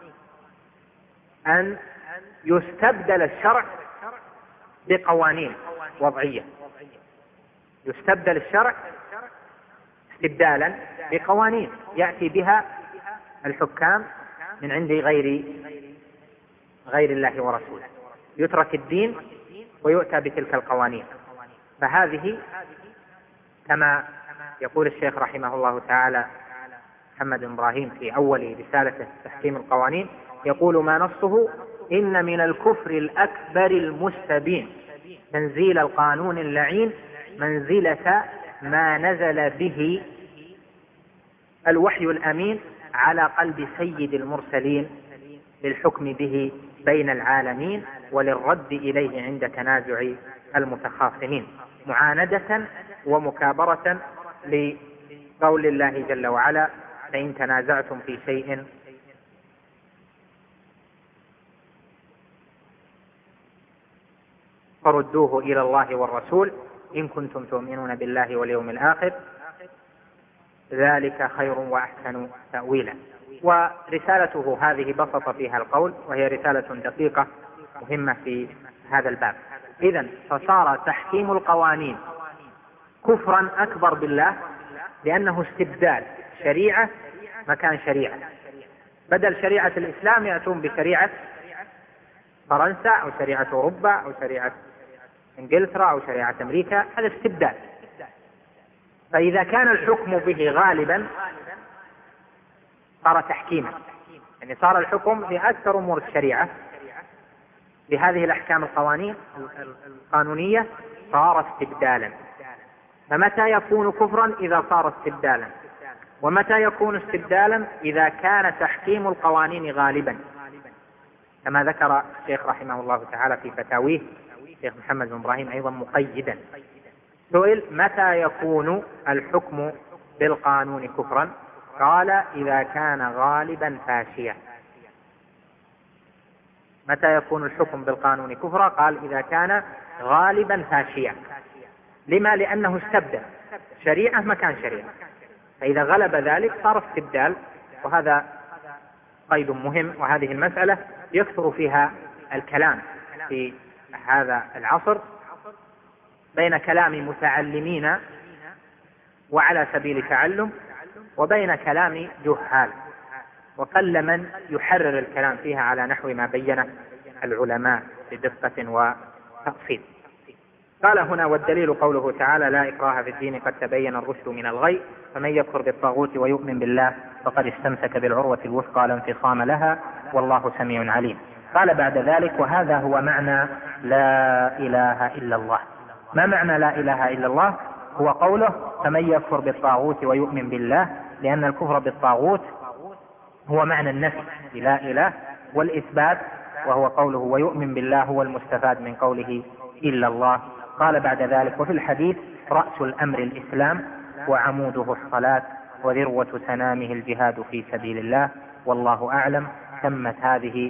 S3: أن يستبدل الشرع بقوانين وضعية، يستبدل الشرع استبدالا بقوانين يأتي بها الحكام من عند غير غير الله ورسوله، يترك الدين ويؤتى بتلك القوانين. فهذه كما يقول الشيخ رحمه الله تعالى محمد بن إبراهيم في أول رسالته تحكيم القوانين، يقول ما نصه: إن من الكفر الأكبر المستبين تنزيل القانون اللعين منزلة ما نزل به الوحي الأمين على قلب سيد المرسلين للحكم به بين العالمين وللرد إليه عند تنازع المتخاصمين، معاندة ومكابرة لقول الله جل وعلا: فإن تنازعتم في شيء فردوه إلى الله والرسول إن كنتم تؤمنون بالله واليوم الآخر ذلك خير وأحسن تأويلا. ورسالته هذه بسط فيها القول، وهي رسالة دقيقة مهمة في هذا الباب. إذن فصار تحكيم القوانين كفرا أكبر بالله، لأنه استبدال شريعة مكان شريعة. بدل شريعة الإسلام يأتون بشريعة فرنسا أو شريعة أوروبا أو شريعة إنجلترا أو شريعة أمريكا، هذا استبدال. فإذا كان الحكم به غالبا صار تحكيما، يعني صار الحكم في أكثر أمور الشريعة بهذه الأحكام القوانين القانونية صار استبدالا. فمتى يكون كفرا؟ إذا صار استبدالا. ومتى يكون استبدالا؟ إذا كان تحكيم القوانين غالبا، كما ذكر الشيخ رحمه الله تعالى في فتاويه الشيخ محمد بن إبراهيم أيضا مقيدا. سئل متى يكون الحكم بالقانون كفرا؟ قال إذا كان غالبا فاشيا. متى يكون الحكم بالقانون كفرا؟ قال إذا كان غالبا فاشيا. لما؟ لأنه استبدل شريعة مكان شريعة، فإذا غلب ذلك صار استبدال. وهذا قيد مهم، وهذه المسألة يكثر فيها الكلام في هذا العصر بين كلام متعلمين وعلى سبيل تعلم وبين كلام جهال، وقل من يحرر الكلام فيها على نحو ما بينه العلماء بدقة وتفصيل. قال هنا: والدليل قوله تعالى: لا إكراه في الدين قد تبين الرشد من الغي فمن يكفر بالطاغوت ويؤمن بالله فقد استمسك بالعروة الوثقى لا انفصام لها والله سميع عليم. قال بعد ذلك: وهذا هو معنى لا إله إلا الله. ما معنى لا إله إلا الله؟ هو قوله: فمن يكفر بالطاغوت ويؤمن بالله، لأن الكفر بالطاغوت هو معنى النفي لا إله، والإثبات وهو قوله ويؤمن بالله هو المستفاد من قوله إلا الله. قال بعد ذلك: وفي الحديث: رأس الأمر الإسلام وعموده الصلاة وذروة سنامه الجهاد في سبيل الله والله أعلم. تمت هذه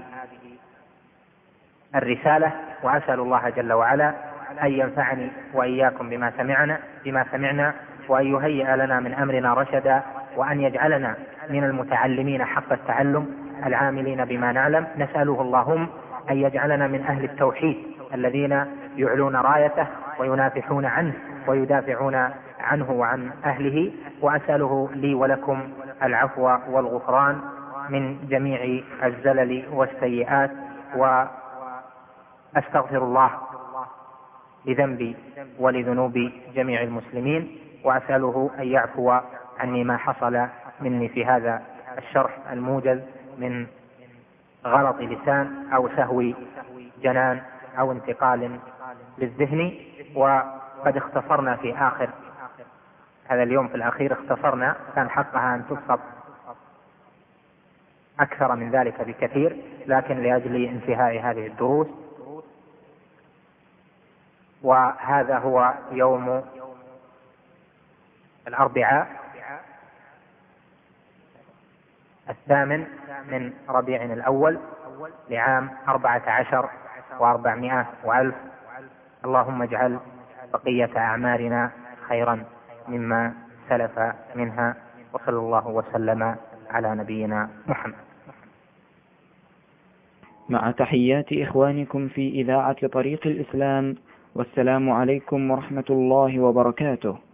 S3: الرسالة، وأسأل الله جل وعلا أن ينفعني وإياكم بما سمعنا بما سمعنا وأن يهيئ لنا من أمرنا رشدا، وأن يجعلنا من المتعلمين حق التعلم العاملين بما نعلم. نسأله اللهم أن يجعلنا من أهل التوحيد الذين يعلون رايته وينافحون عنه ويدافعون عنه وعن أهله. وأسأله لي ولكم العفو والغفران من جميع الزلل والسيئات، وأستغفر الله لذنبي ولذنوب جميع المسلمين، وأسأله أن يعفو عني ما حصل مني في هذا الشرح الموجز من غلط لسان أو سهو جنان أو انتقال للذهن. وقد اختصرنا في آخر هذا اليوم، في الأخير اختصرنا، كان حقها أن تبسط أكثر من ذلك بكثير، لكن لأجل انتهاء هذه الدروس. وهذا هو يوم الأربعاء الثامن من ربيع الأول لعام أربعة عشر وأربعمائة وألف. اللهم اجعل بقية أعمارنا خيرا مما سلف منها، وصلى الله وسلم على نبينا محمد.
S1: مع تحيات إخوانكم في إذاعة طريق الإسلام، والسلام عليكم ورحمة الله وبركاته.